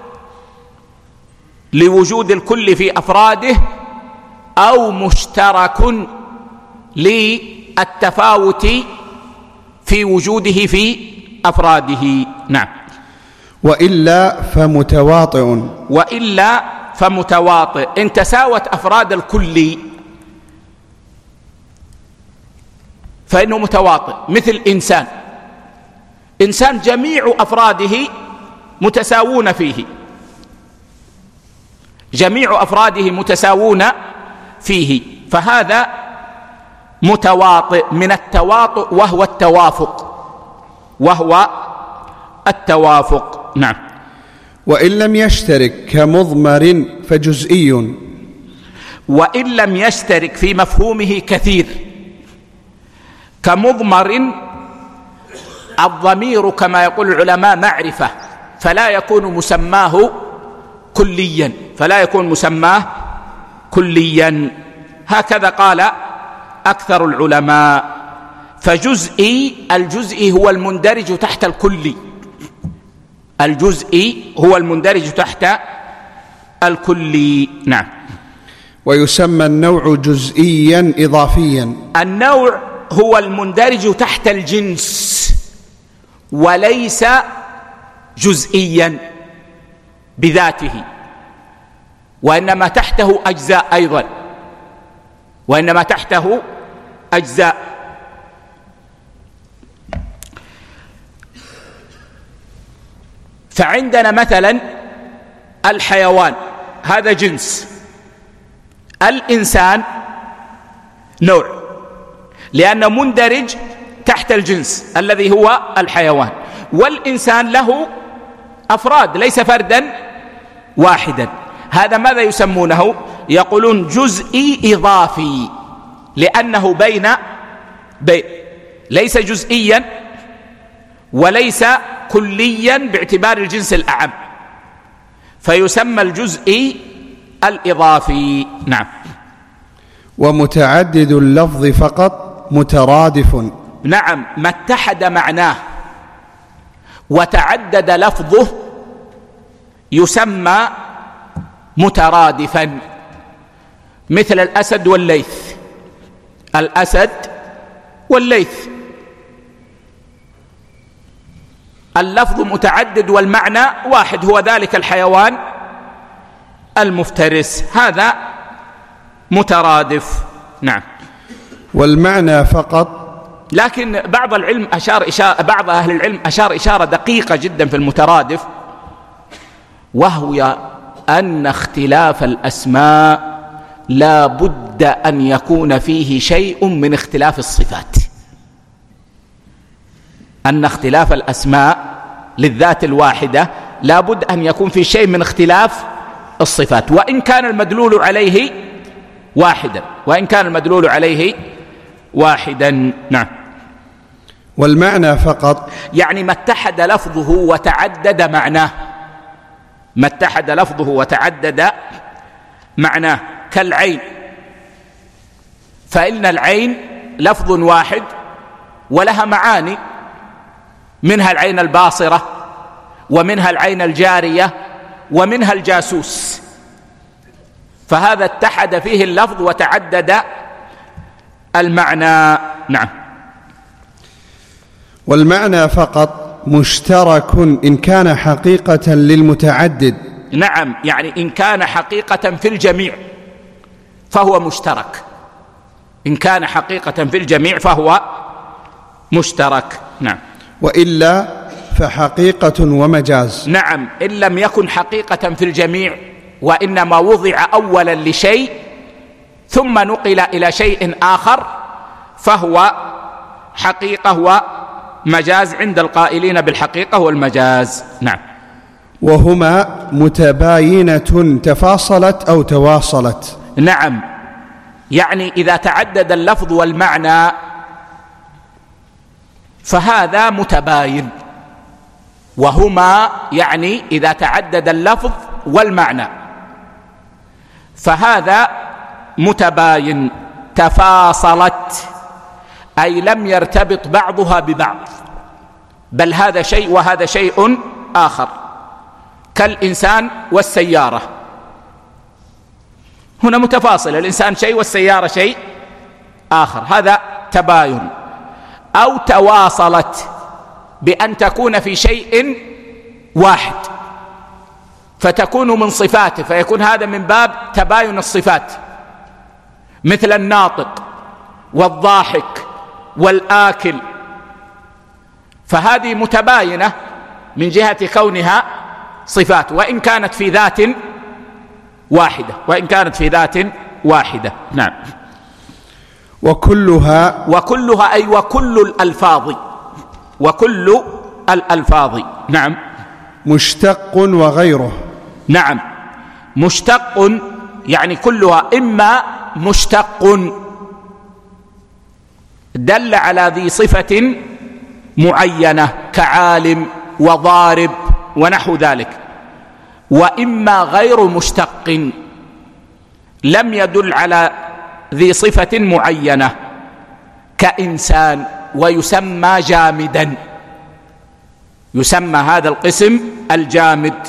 لوجود الكل في أفراده أو مشترك للتفاوت في وجوده في أفراده. نعم. وإلا فمتواطئ. وإلا فمتواطئ، إن تساوت أفراد الكل فإنه متواطئ. مثل إنسان إنسان جميع أفراده متساوون فيه، جميع أفراده متساوون فيه، فهذا متواطئ من التواطؤ وهو التوافق، وهو التوافق. نعم. وإن لم يشترك كمضمر فجزئي. وإن لم يشترك في مفهومه كثير كمضمر، الضمير كما يقول العلماء معرفة، فلا يكون مسماه كليا، فلا يكون مسماه كليا، هكذا قال أكثر العلماء. فجزئي، الجزئي هو المندرج تحت الكلي، الجزئي هو المندرج تحت الكلي. نعم. ويسمى النوع جزئيا إضافيا. النوع هو المندرج تحت الجنس وليس جزئيا بذاته، وإنما تحته أجزاء أيضا، وإنما تحته أجزاء. فعندنا مثلا الحيوان، هذا جنس. الإنسان نوع، لأنه مندرج تحت الجنس الذي هو الحيوان، والإنسان له أفراد ليس فردا واحدا. هذا ماذا يسمونه؟ يقولون جزئي إضافي، لأنه بين بين ليس جزئيا وليس كليا باعتبار الجنس الأعم، فيسمى الجزئي الإضافي. نعم. ومتعدد اللفظ فقط مترادف. نعم، ما اتحد معناه وتعدد لفظه يسمى مترادفا، مثل الأسد والليث. الأسد والليث اللفظ متعدد والمعنى واحد، هو ذلك الحيوان المفترس، هذا مترادف. نعم. والمعنى فقط. لكن بعض العلم أشار إشارة بعض أهل العلم أشار إشارة دقيقة جدا في المترادف، وهو أن اختلاف الأسماء لا بد أن يكون فيه شيء من اختلاف الصفات. أن اختلاف الأسماء للذات الواحدة لا بد أن يكون في شيء من اختلاف الصفات، وإن كان المدلول عليه واحدا وإن كان المدلول عليه واحدا. نعم. والمعنى فقط يعني ما اتحد لفظه وتعدد معناه، ما اتحد لفظه وتعدد معناه، كالعين، فإن العين لفظ واحد ولها معاني، منها العين الباصرة، ومنها العين الجارية، ومنها الجاسوس، فهذا اتحد فيه اللفظ وتعدد المعنى. نعم. والمعنى فقط مشترك إن كان حقيقة للمتعدد. نعم، يعني إن كان حقيقة في الجميع فهو مشترك، إن كان حقيقة في الجميع فهو مشترك. نعم. وإلا فحقيقة ومجاز. نعم، إن لم يكن حقيقة في الجميع وإنما وضع أولا لشيء ثم نقل إلى شيء آخر فهو حقيقة ومجاز عند القائلين بالحقيقة والمجاز. نعم. وهما متباينة تفاصلت أو تواصلت. نعم، يعني إذا تعدد اللفظ والمعنى فهذا متباين، وهما يعني إذا تعدد اللفظ والمعنى، فهذا متباين. تفاصلت أي لم يرتبط بعضها ببعض، بل هذا شيء وهذا شيء آخر، كالإنسان والسيارة، هنا متفاصل، الإنسان شيء والسيارة شيء آخر، هذا تباين. أو تواصلت بأن تكون في شيء واحد فتكون من صفاته، فيكون هذا من باب تباين الصفات، مثل الناطق والضاحك والآكل، فهذه متباينة من جهة كونها صفات، وإن كانت في ذات واحدة وإن كانت في ذات واحدة. نعم. وكلها وكلها أي وكل الألفاظ وكل الألفاظ. نعم. مشتق وغيره. نعم، مشتق يعني كلها إما مشتق دل على ذي صفة معينة كعالم وضارب ونحو ذلك، وإما غير مشتق لم يدل على ذي صفة معينة كإنسان، ويسمى جامدا، يسمى هذا القسم الجامد.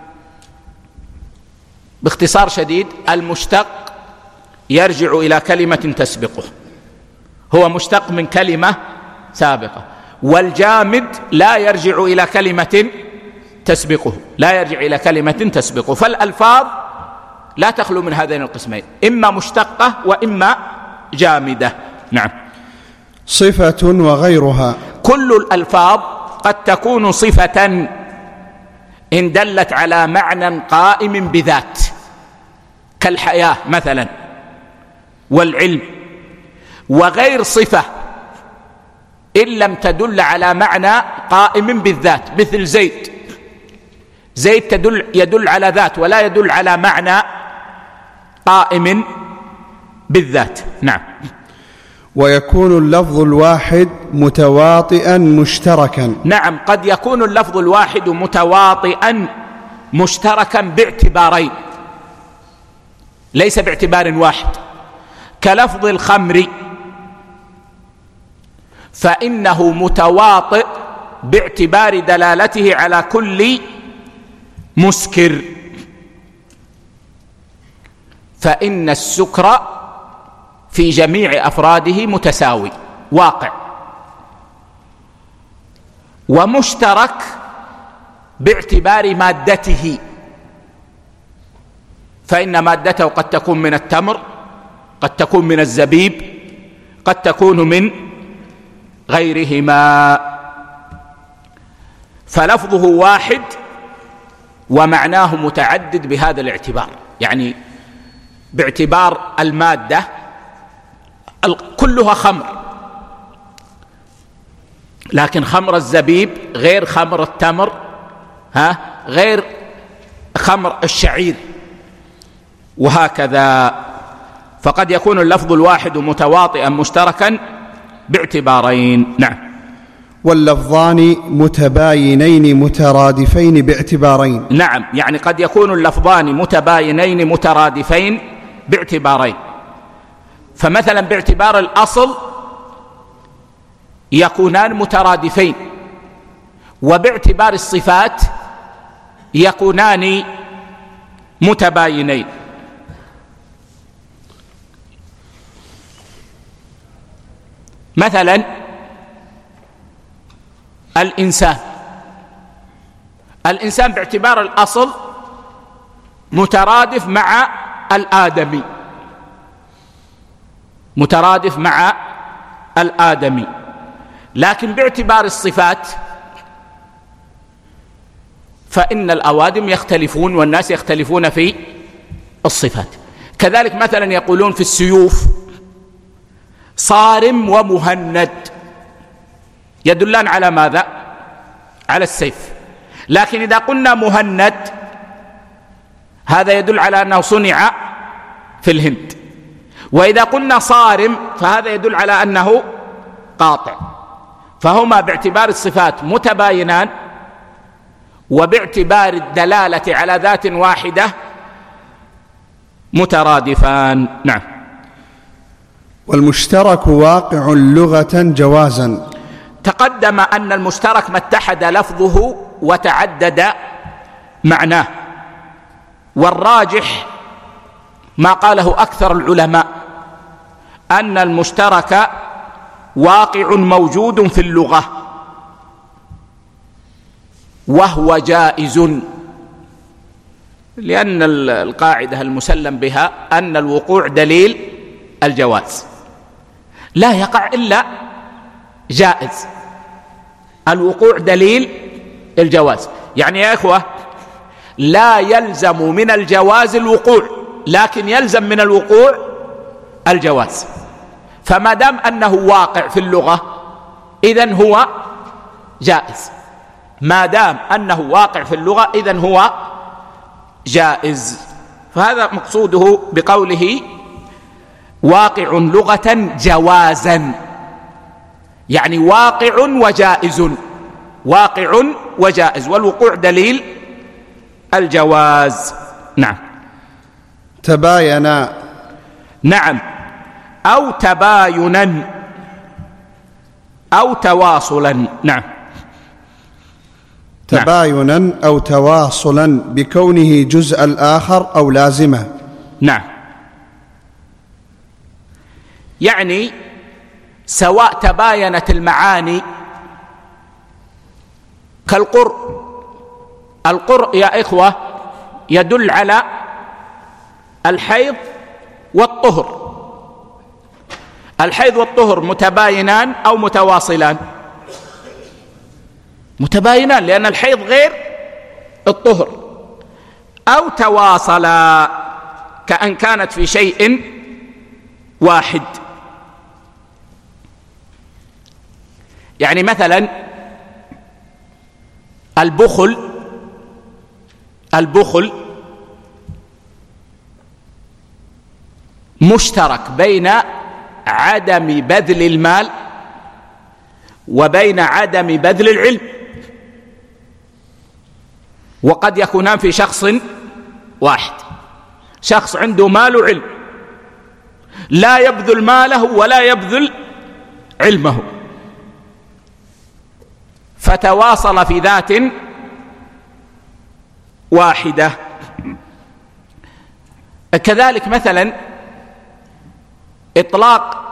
باختصار شديد، المشتق يرجع إلى كلمة تسبقه، هو مشتق من كلمة سابقة، والجامد لا يرجع إلى كلمة تسبقه، لا يرجع إلى كلمة تسبقه. فالألفاظ لا تخلو من هذين القسمين، إما مشتقة وإما جامدة. نعم. صفة وغيرها. كل الألفاظ قد تكون صفة إن دلت على معنى قائم بذات، كالحياة مثلا والعلم، وغير صفة إن لم تدل على معنى قائم بالذات، مثل زيد. زيد تدل يدل على ذات ولا يدل على معنى قائم بالذات. نعم. ويكون اللفظ الواحد متواطئا مشتركا. نعم، قد يكون اللفظ الواحد متواطئا مشتركا باعتبارين، ليس باعتبار واحد، كلفظ الخمر، فإنه متواطئ باعتبار دلالته على كل مسكر، فإن السكر في جميع أفراده متساوي واقع. ومشترك باعتبار مادته، فإن مادته قد تكون من التمر، قد تكون من الزبيب، قد تكون من غيرهما، فلفظه واحد ومعناه متعدد بهذا الاعتبار، يعني باعتبار المادة كلها خمر، لكن خمر الزبيب غير خمر التمر، ها غير خمر الشعير، وهكذا. فقد يكون اللفظ الواحد متواطئا مشتركا باعتبارين. نعم. واللفظان متباينين مترادفين باعتبارين. نعم، يعني قد يكون اللفظان متباينين مترادفين باعتبارين، فمثلا باعتبار الأصل يكونان مترادفين، وباعتبار الصفات يكونان متباينين. مثلا الإنسان الإنسان باعتبار الأصل مترادف مع الآدمي، مترادف مع الآدمي، لكن باعتبار الصفات فإن الأوادم يختلفون والناس يختلفون في الصفات. كذلك مثلا يقولون في السيوف صارم ومهند، يدلان على ماذا؟ على السيف، لكن إذا قلنا مهند هذا يدل على أنه صنع في الهند، وإذا قلنا صارم فهذا يدل على أنه قاطع. فهما باعتبار الصفات متباينان، وباعتبار الدلالة على ذات واحدة مترادفان. نعم. والمشترك واقع لغة جوازا. تقدم أن المشترك ما اتحد لفظه وتعدد معناه، والراجح ما قاله أكثر العلماء أن المشترك واقع موجود في اللغة وهو جائز، لأن القاعدة المسلم بها أن الوقوع دليل الجواز، لا يقع إلا جائز. الوقوع دليل الجواز، يعني يا إخوة لا يلزم من الجواز الوقوع، لكن يلزم من الوقوع الجواز. فما دام أنه واقع في اللغة إذن هو جائز، ما دام أنه واقع في اللغة إذن هو جائز. فهذا مقصوده بقوله واقع لغة جوازا، يعني واقع وجائز، واقع وجائز، والوقوع دليل الجواز. نعم. تباينا. نعم، أو تباينا أو تواصلا. نعم. تباينا أو تواصلا بكونه جزء الآخر أو لازمة. نعم، يعني سواء تباينت المعاني كالقرء. القرء يا إخوة يدل على الحيض والطهر. الحيض والطهر متباينان أو متواصلان؟ متباينان، لأن الحيض غير الطهر. أو تواصلا كأن كانت في شيء واحد. يعني مثلا البخل البخل مشترك بين عدم بذل المال وبين عدم بذل العلم، وقد يكونان في شخص واحد. شخص عنده مال وعلم، لا يبذل ماله ولا يبذل علمه، فتواصل في ذات واحدة. كذلك مثلا إطلاق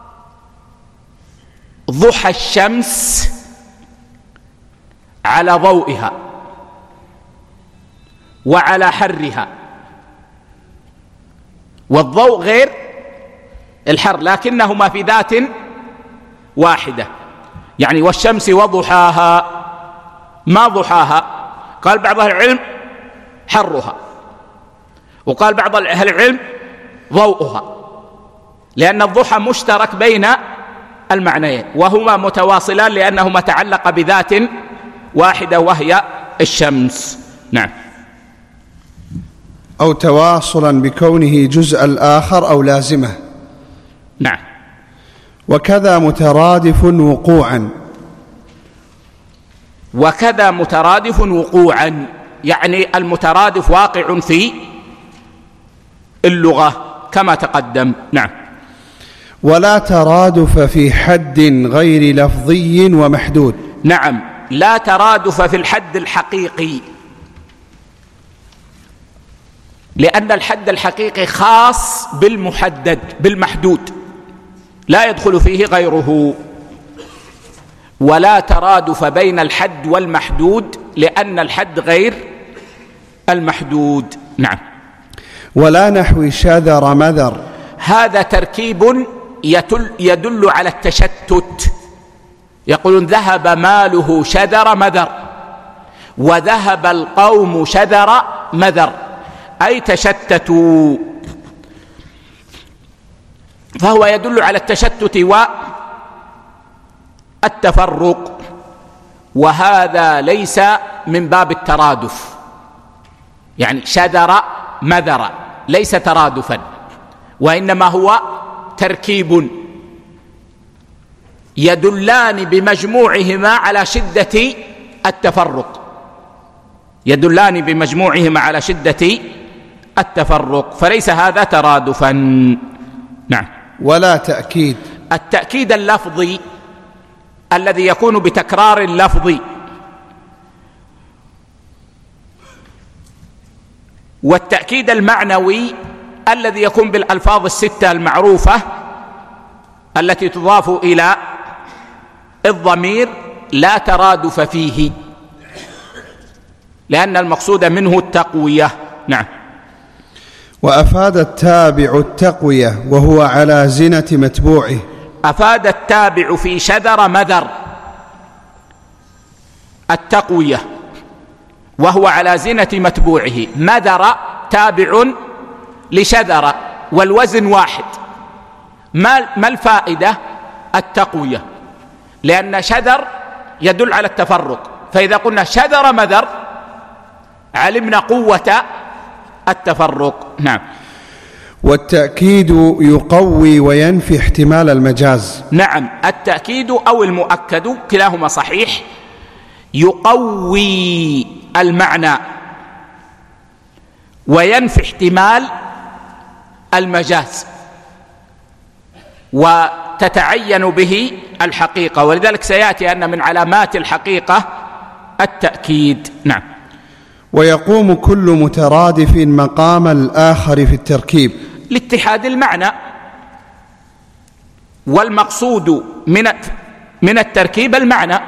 ضحى الشمس على ضوئها وعلى حرها، والضوء غير الحر، لكنهما في ذات واحدة. يعني والشمس وضحاها، ما ضحاها؟ قال بعض أهل العلم حرها، وقال بعض أهل العلم ضوءها، لأن الضحى مشترك بين المعنيين، وهما متواصلان لأنهما تعلق بذات واحدة وهي الشمس. نعم. أو تواصلا بكونه جزء الآخر أو لازمة. نعم. وكذا مترادف وقوعا. وكذا مترادف وقوعا، يعني المترادف واقع في اللغة كما تقدم. نعم. ولا ترادف في حد غير لفظي ومحدود. نعم، لا ترادف في الحد الحقيقي، لأن الحد الحقيقي خاص بالمحدد بالمحدود، لا يدخل فيه غيره. ولا ترادف بين الحد والمحدود، لأن الحد غير المحدود. نعم. ولا نحو شذر مذر. هذا تركيب يدل على التشتت. يقولون ذهب ماله شذر مذر، وذهب القوم شذر مذر، أي تشتتوا، فهو يدل على التشتت والتفرق، وهذا ليس من باب الترادف. يعني شذر مذر ليس ترادفا، وإنما هو تركيب يدلان بمجموعهما على شدة التفرق، يدلان بمجموعهما على شدة التفرق، فليس هذا ترادفا. نعم. ولا تأكيد. التأكيد اللفظي الذي يكون بتكرار اللفظ، والتأكيد المعنوي الذي يكون بالألفاظ الستة المعروفة التي تضاف إلى الضمير، لا ترادف فيه، لأن المقصود منه التقوية. نعم. وأفاد التابع التقوية وهو على زنة متبوعه. أفاد التابع في شذر مذر التقوية وهو على زنة متبوعه. مذر تابع لشذر والوزن واحد. ما الفائدة؟ التقوية، لأن شذر يدل على التفرق، فإذا قلنا شذر مذر علمنا قوة التفرق. نعم. والتأكيد يقوي وينفي احتمال المجاز. نعم، التأكيد أو المؤكد كلاهما صحيح، يقوي المعنى وينفي احتمال المجاز، وتتعين به الحقيقة، ولذلك سيأتي أن من علامات الحقيقة التأكيد. نعم. ويقوم كل مترادف مقام الآخر في التركيب لاتحاد المعنى، والمقصود من من التركيب المعنى.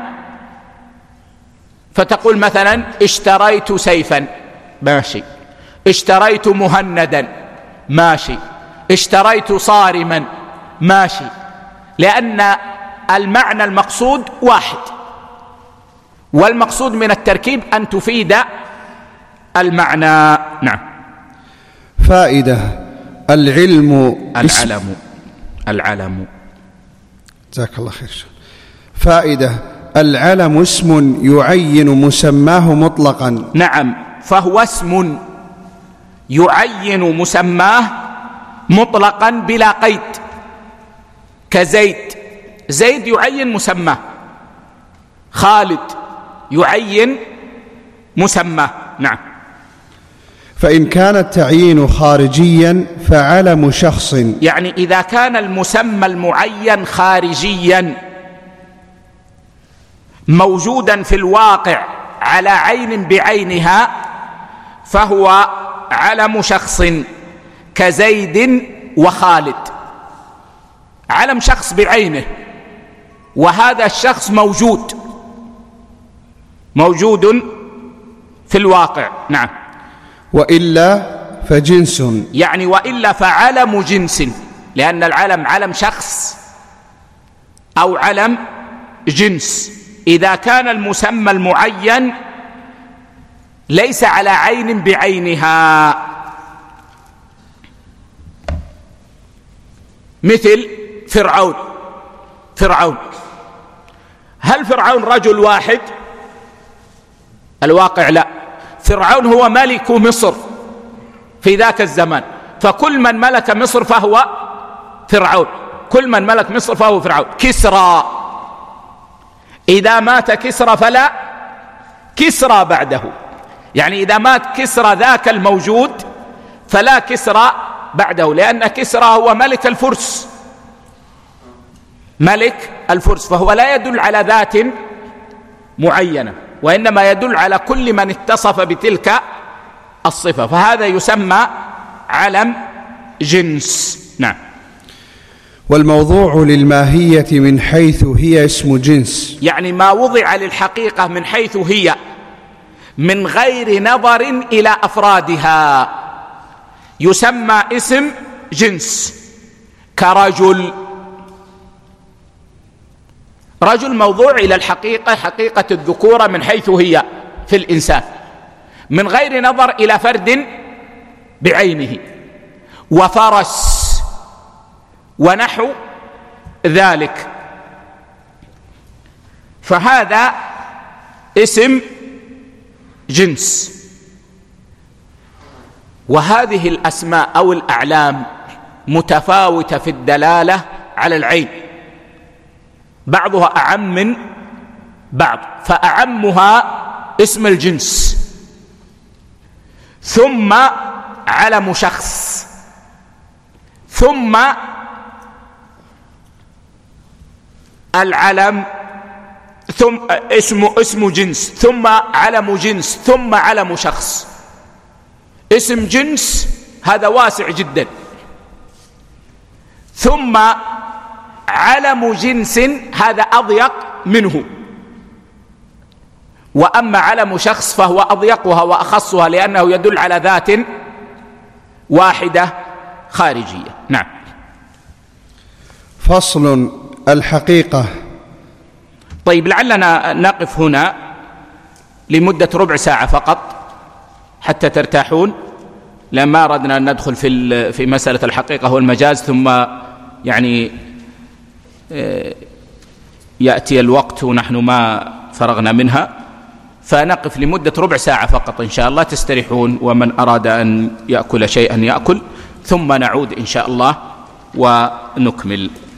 فتقول مثلا اشتريت سيفا، ماشي. اشتريت مهندا، ماشي. اشتريت صارما، ماشي، لأن المعنى المقصود واحد، والمقصود من التركيب أن تفيد المعنى. نعم. فائدة العلم العلم العلم جزاك الله خير. فائدة العلم اسم يعين مسماه مطلقا. نعم، فهو اسم يعين مسماه مطلقا بلا قيد، كزيد. زيد يعين مسماه، خالد يعين مسماه. نعم. فإن كان التعيين خارجيا فعلم شخص، يعني إذا كان المسمى المعين خارجيا موجودا في الواقع على عين بعينها فهو علم شخص، كزيد وخالد. علم شخص بعينه، وهذا الشخص موجود موجود في الواقع. نعم. وإلا فجنس، يعني وإلا فعلم جنس، لأن العلم علم شخص أو علم جنس إذا كان المسمى المعين ليس على عين بعينها. مثل فرعون. فرعون هل فرعون رجل واحد؟ الواقع لا، فرعون هو ملك مصر في ذاك الزمان، فكل من ملك مصر فهو فرعون، كل من ملك مصر فهو فرعون. كسرى، إذا مات كسرى فلا كسرى بعده، يعني إذا مات كسرى ذاك الموجود فلا كسرى بعده، لأن كسرى هو ملك الفرس، ملك الفرس، فهو لا يدل على ذات معينة، وإنما يدل على كل من اتصف بتلك الصفة، فهذا يسمى علم جنس. نعم. والموضوع للماهية من حيث هي اسم جنس، يعني ما وضع للحقيقة من حيث هي من غير نظر إلى أفرادها يسمى اسم جنس. كرجل، رجل موضوع إلى الحقيقة، حقيقة الذكورة من حيث هي في الإنسان من غير نظر إلى فرد بعينه. وفرس ونحو ذلك، فهذا اسم جنس. وهذه الأسماء أو الأعلام متفاوتة في الدلالة على العين، بعضها أعم من بعض، فأعمها اسم الجنس، ثم علم شخص، ثم العلم، ثم اسم اسم جنس، ثم علم جنس، ثم علم شخص. اسم جنس هذا واسع جدا، ثم علم جنس هذا أضيق منه، وأما علم شخص فهو أضيقها وأخصها لأنه يدل على ذات واحدة خارجية. نعم. فصل: الحقيقة. طيب، لعلنا نقف هنا لمدة ربع ساعة فقط حتى ترتاحون، لأن ما أردنا أن ندخل في في مسألة الحقيقة والمجاز ثم يعني يأتي الوقت ونحن ما فرغنا منها، فنقف لمدة ربع ساعة فقط إن شاء الله تستريحون، ومن أراد أن يأكل شيئا يأكل، ثم نعود إن شاء الله ونكمل.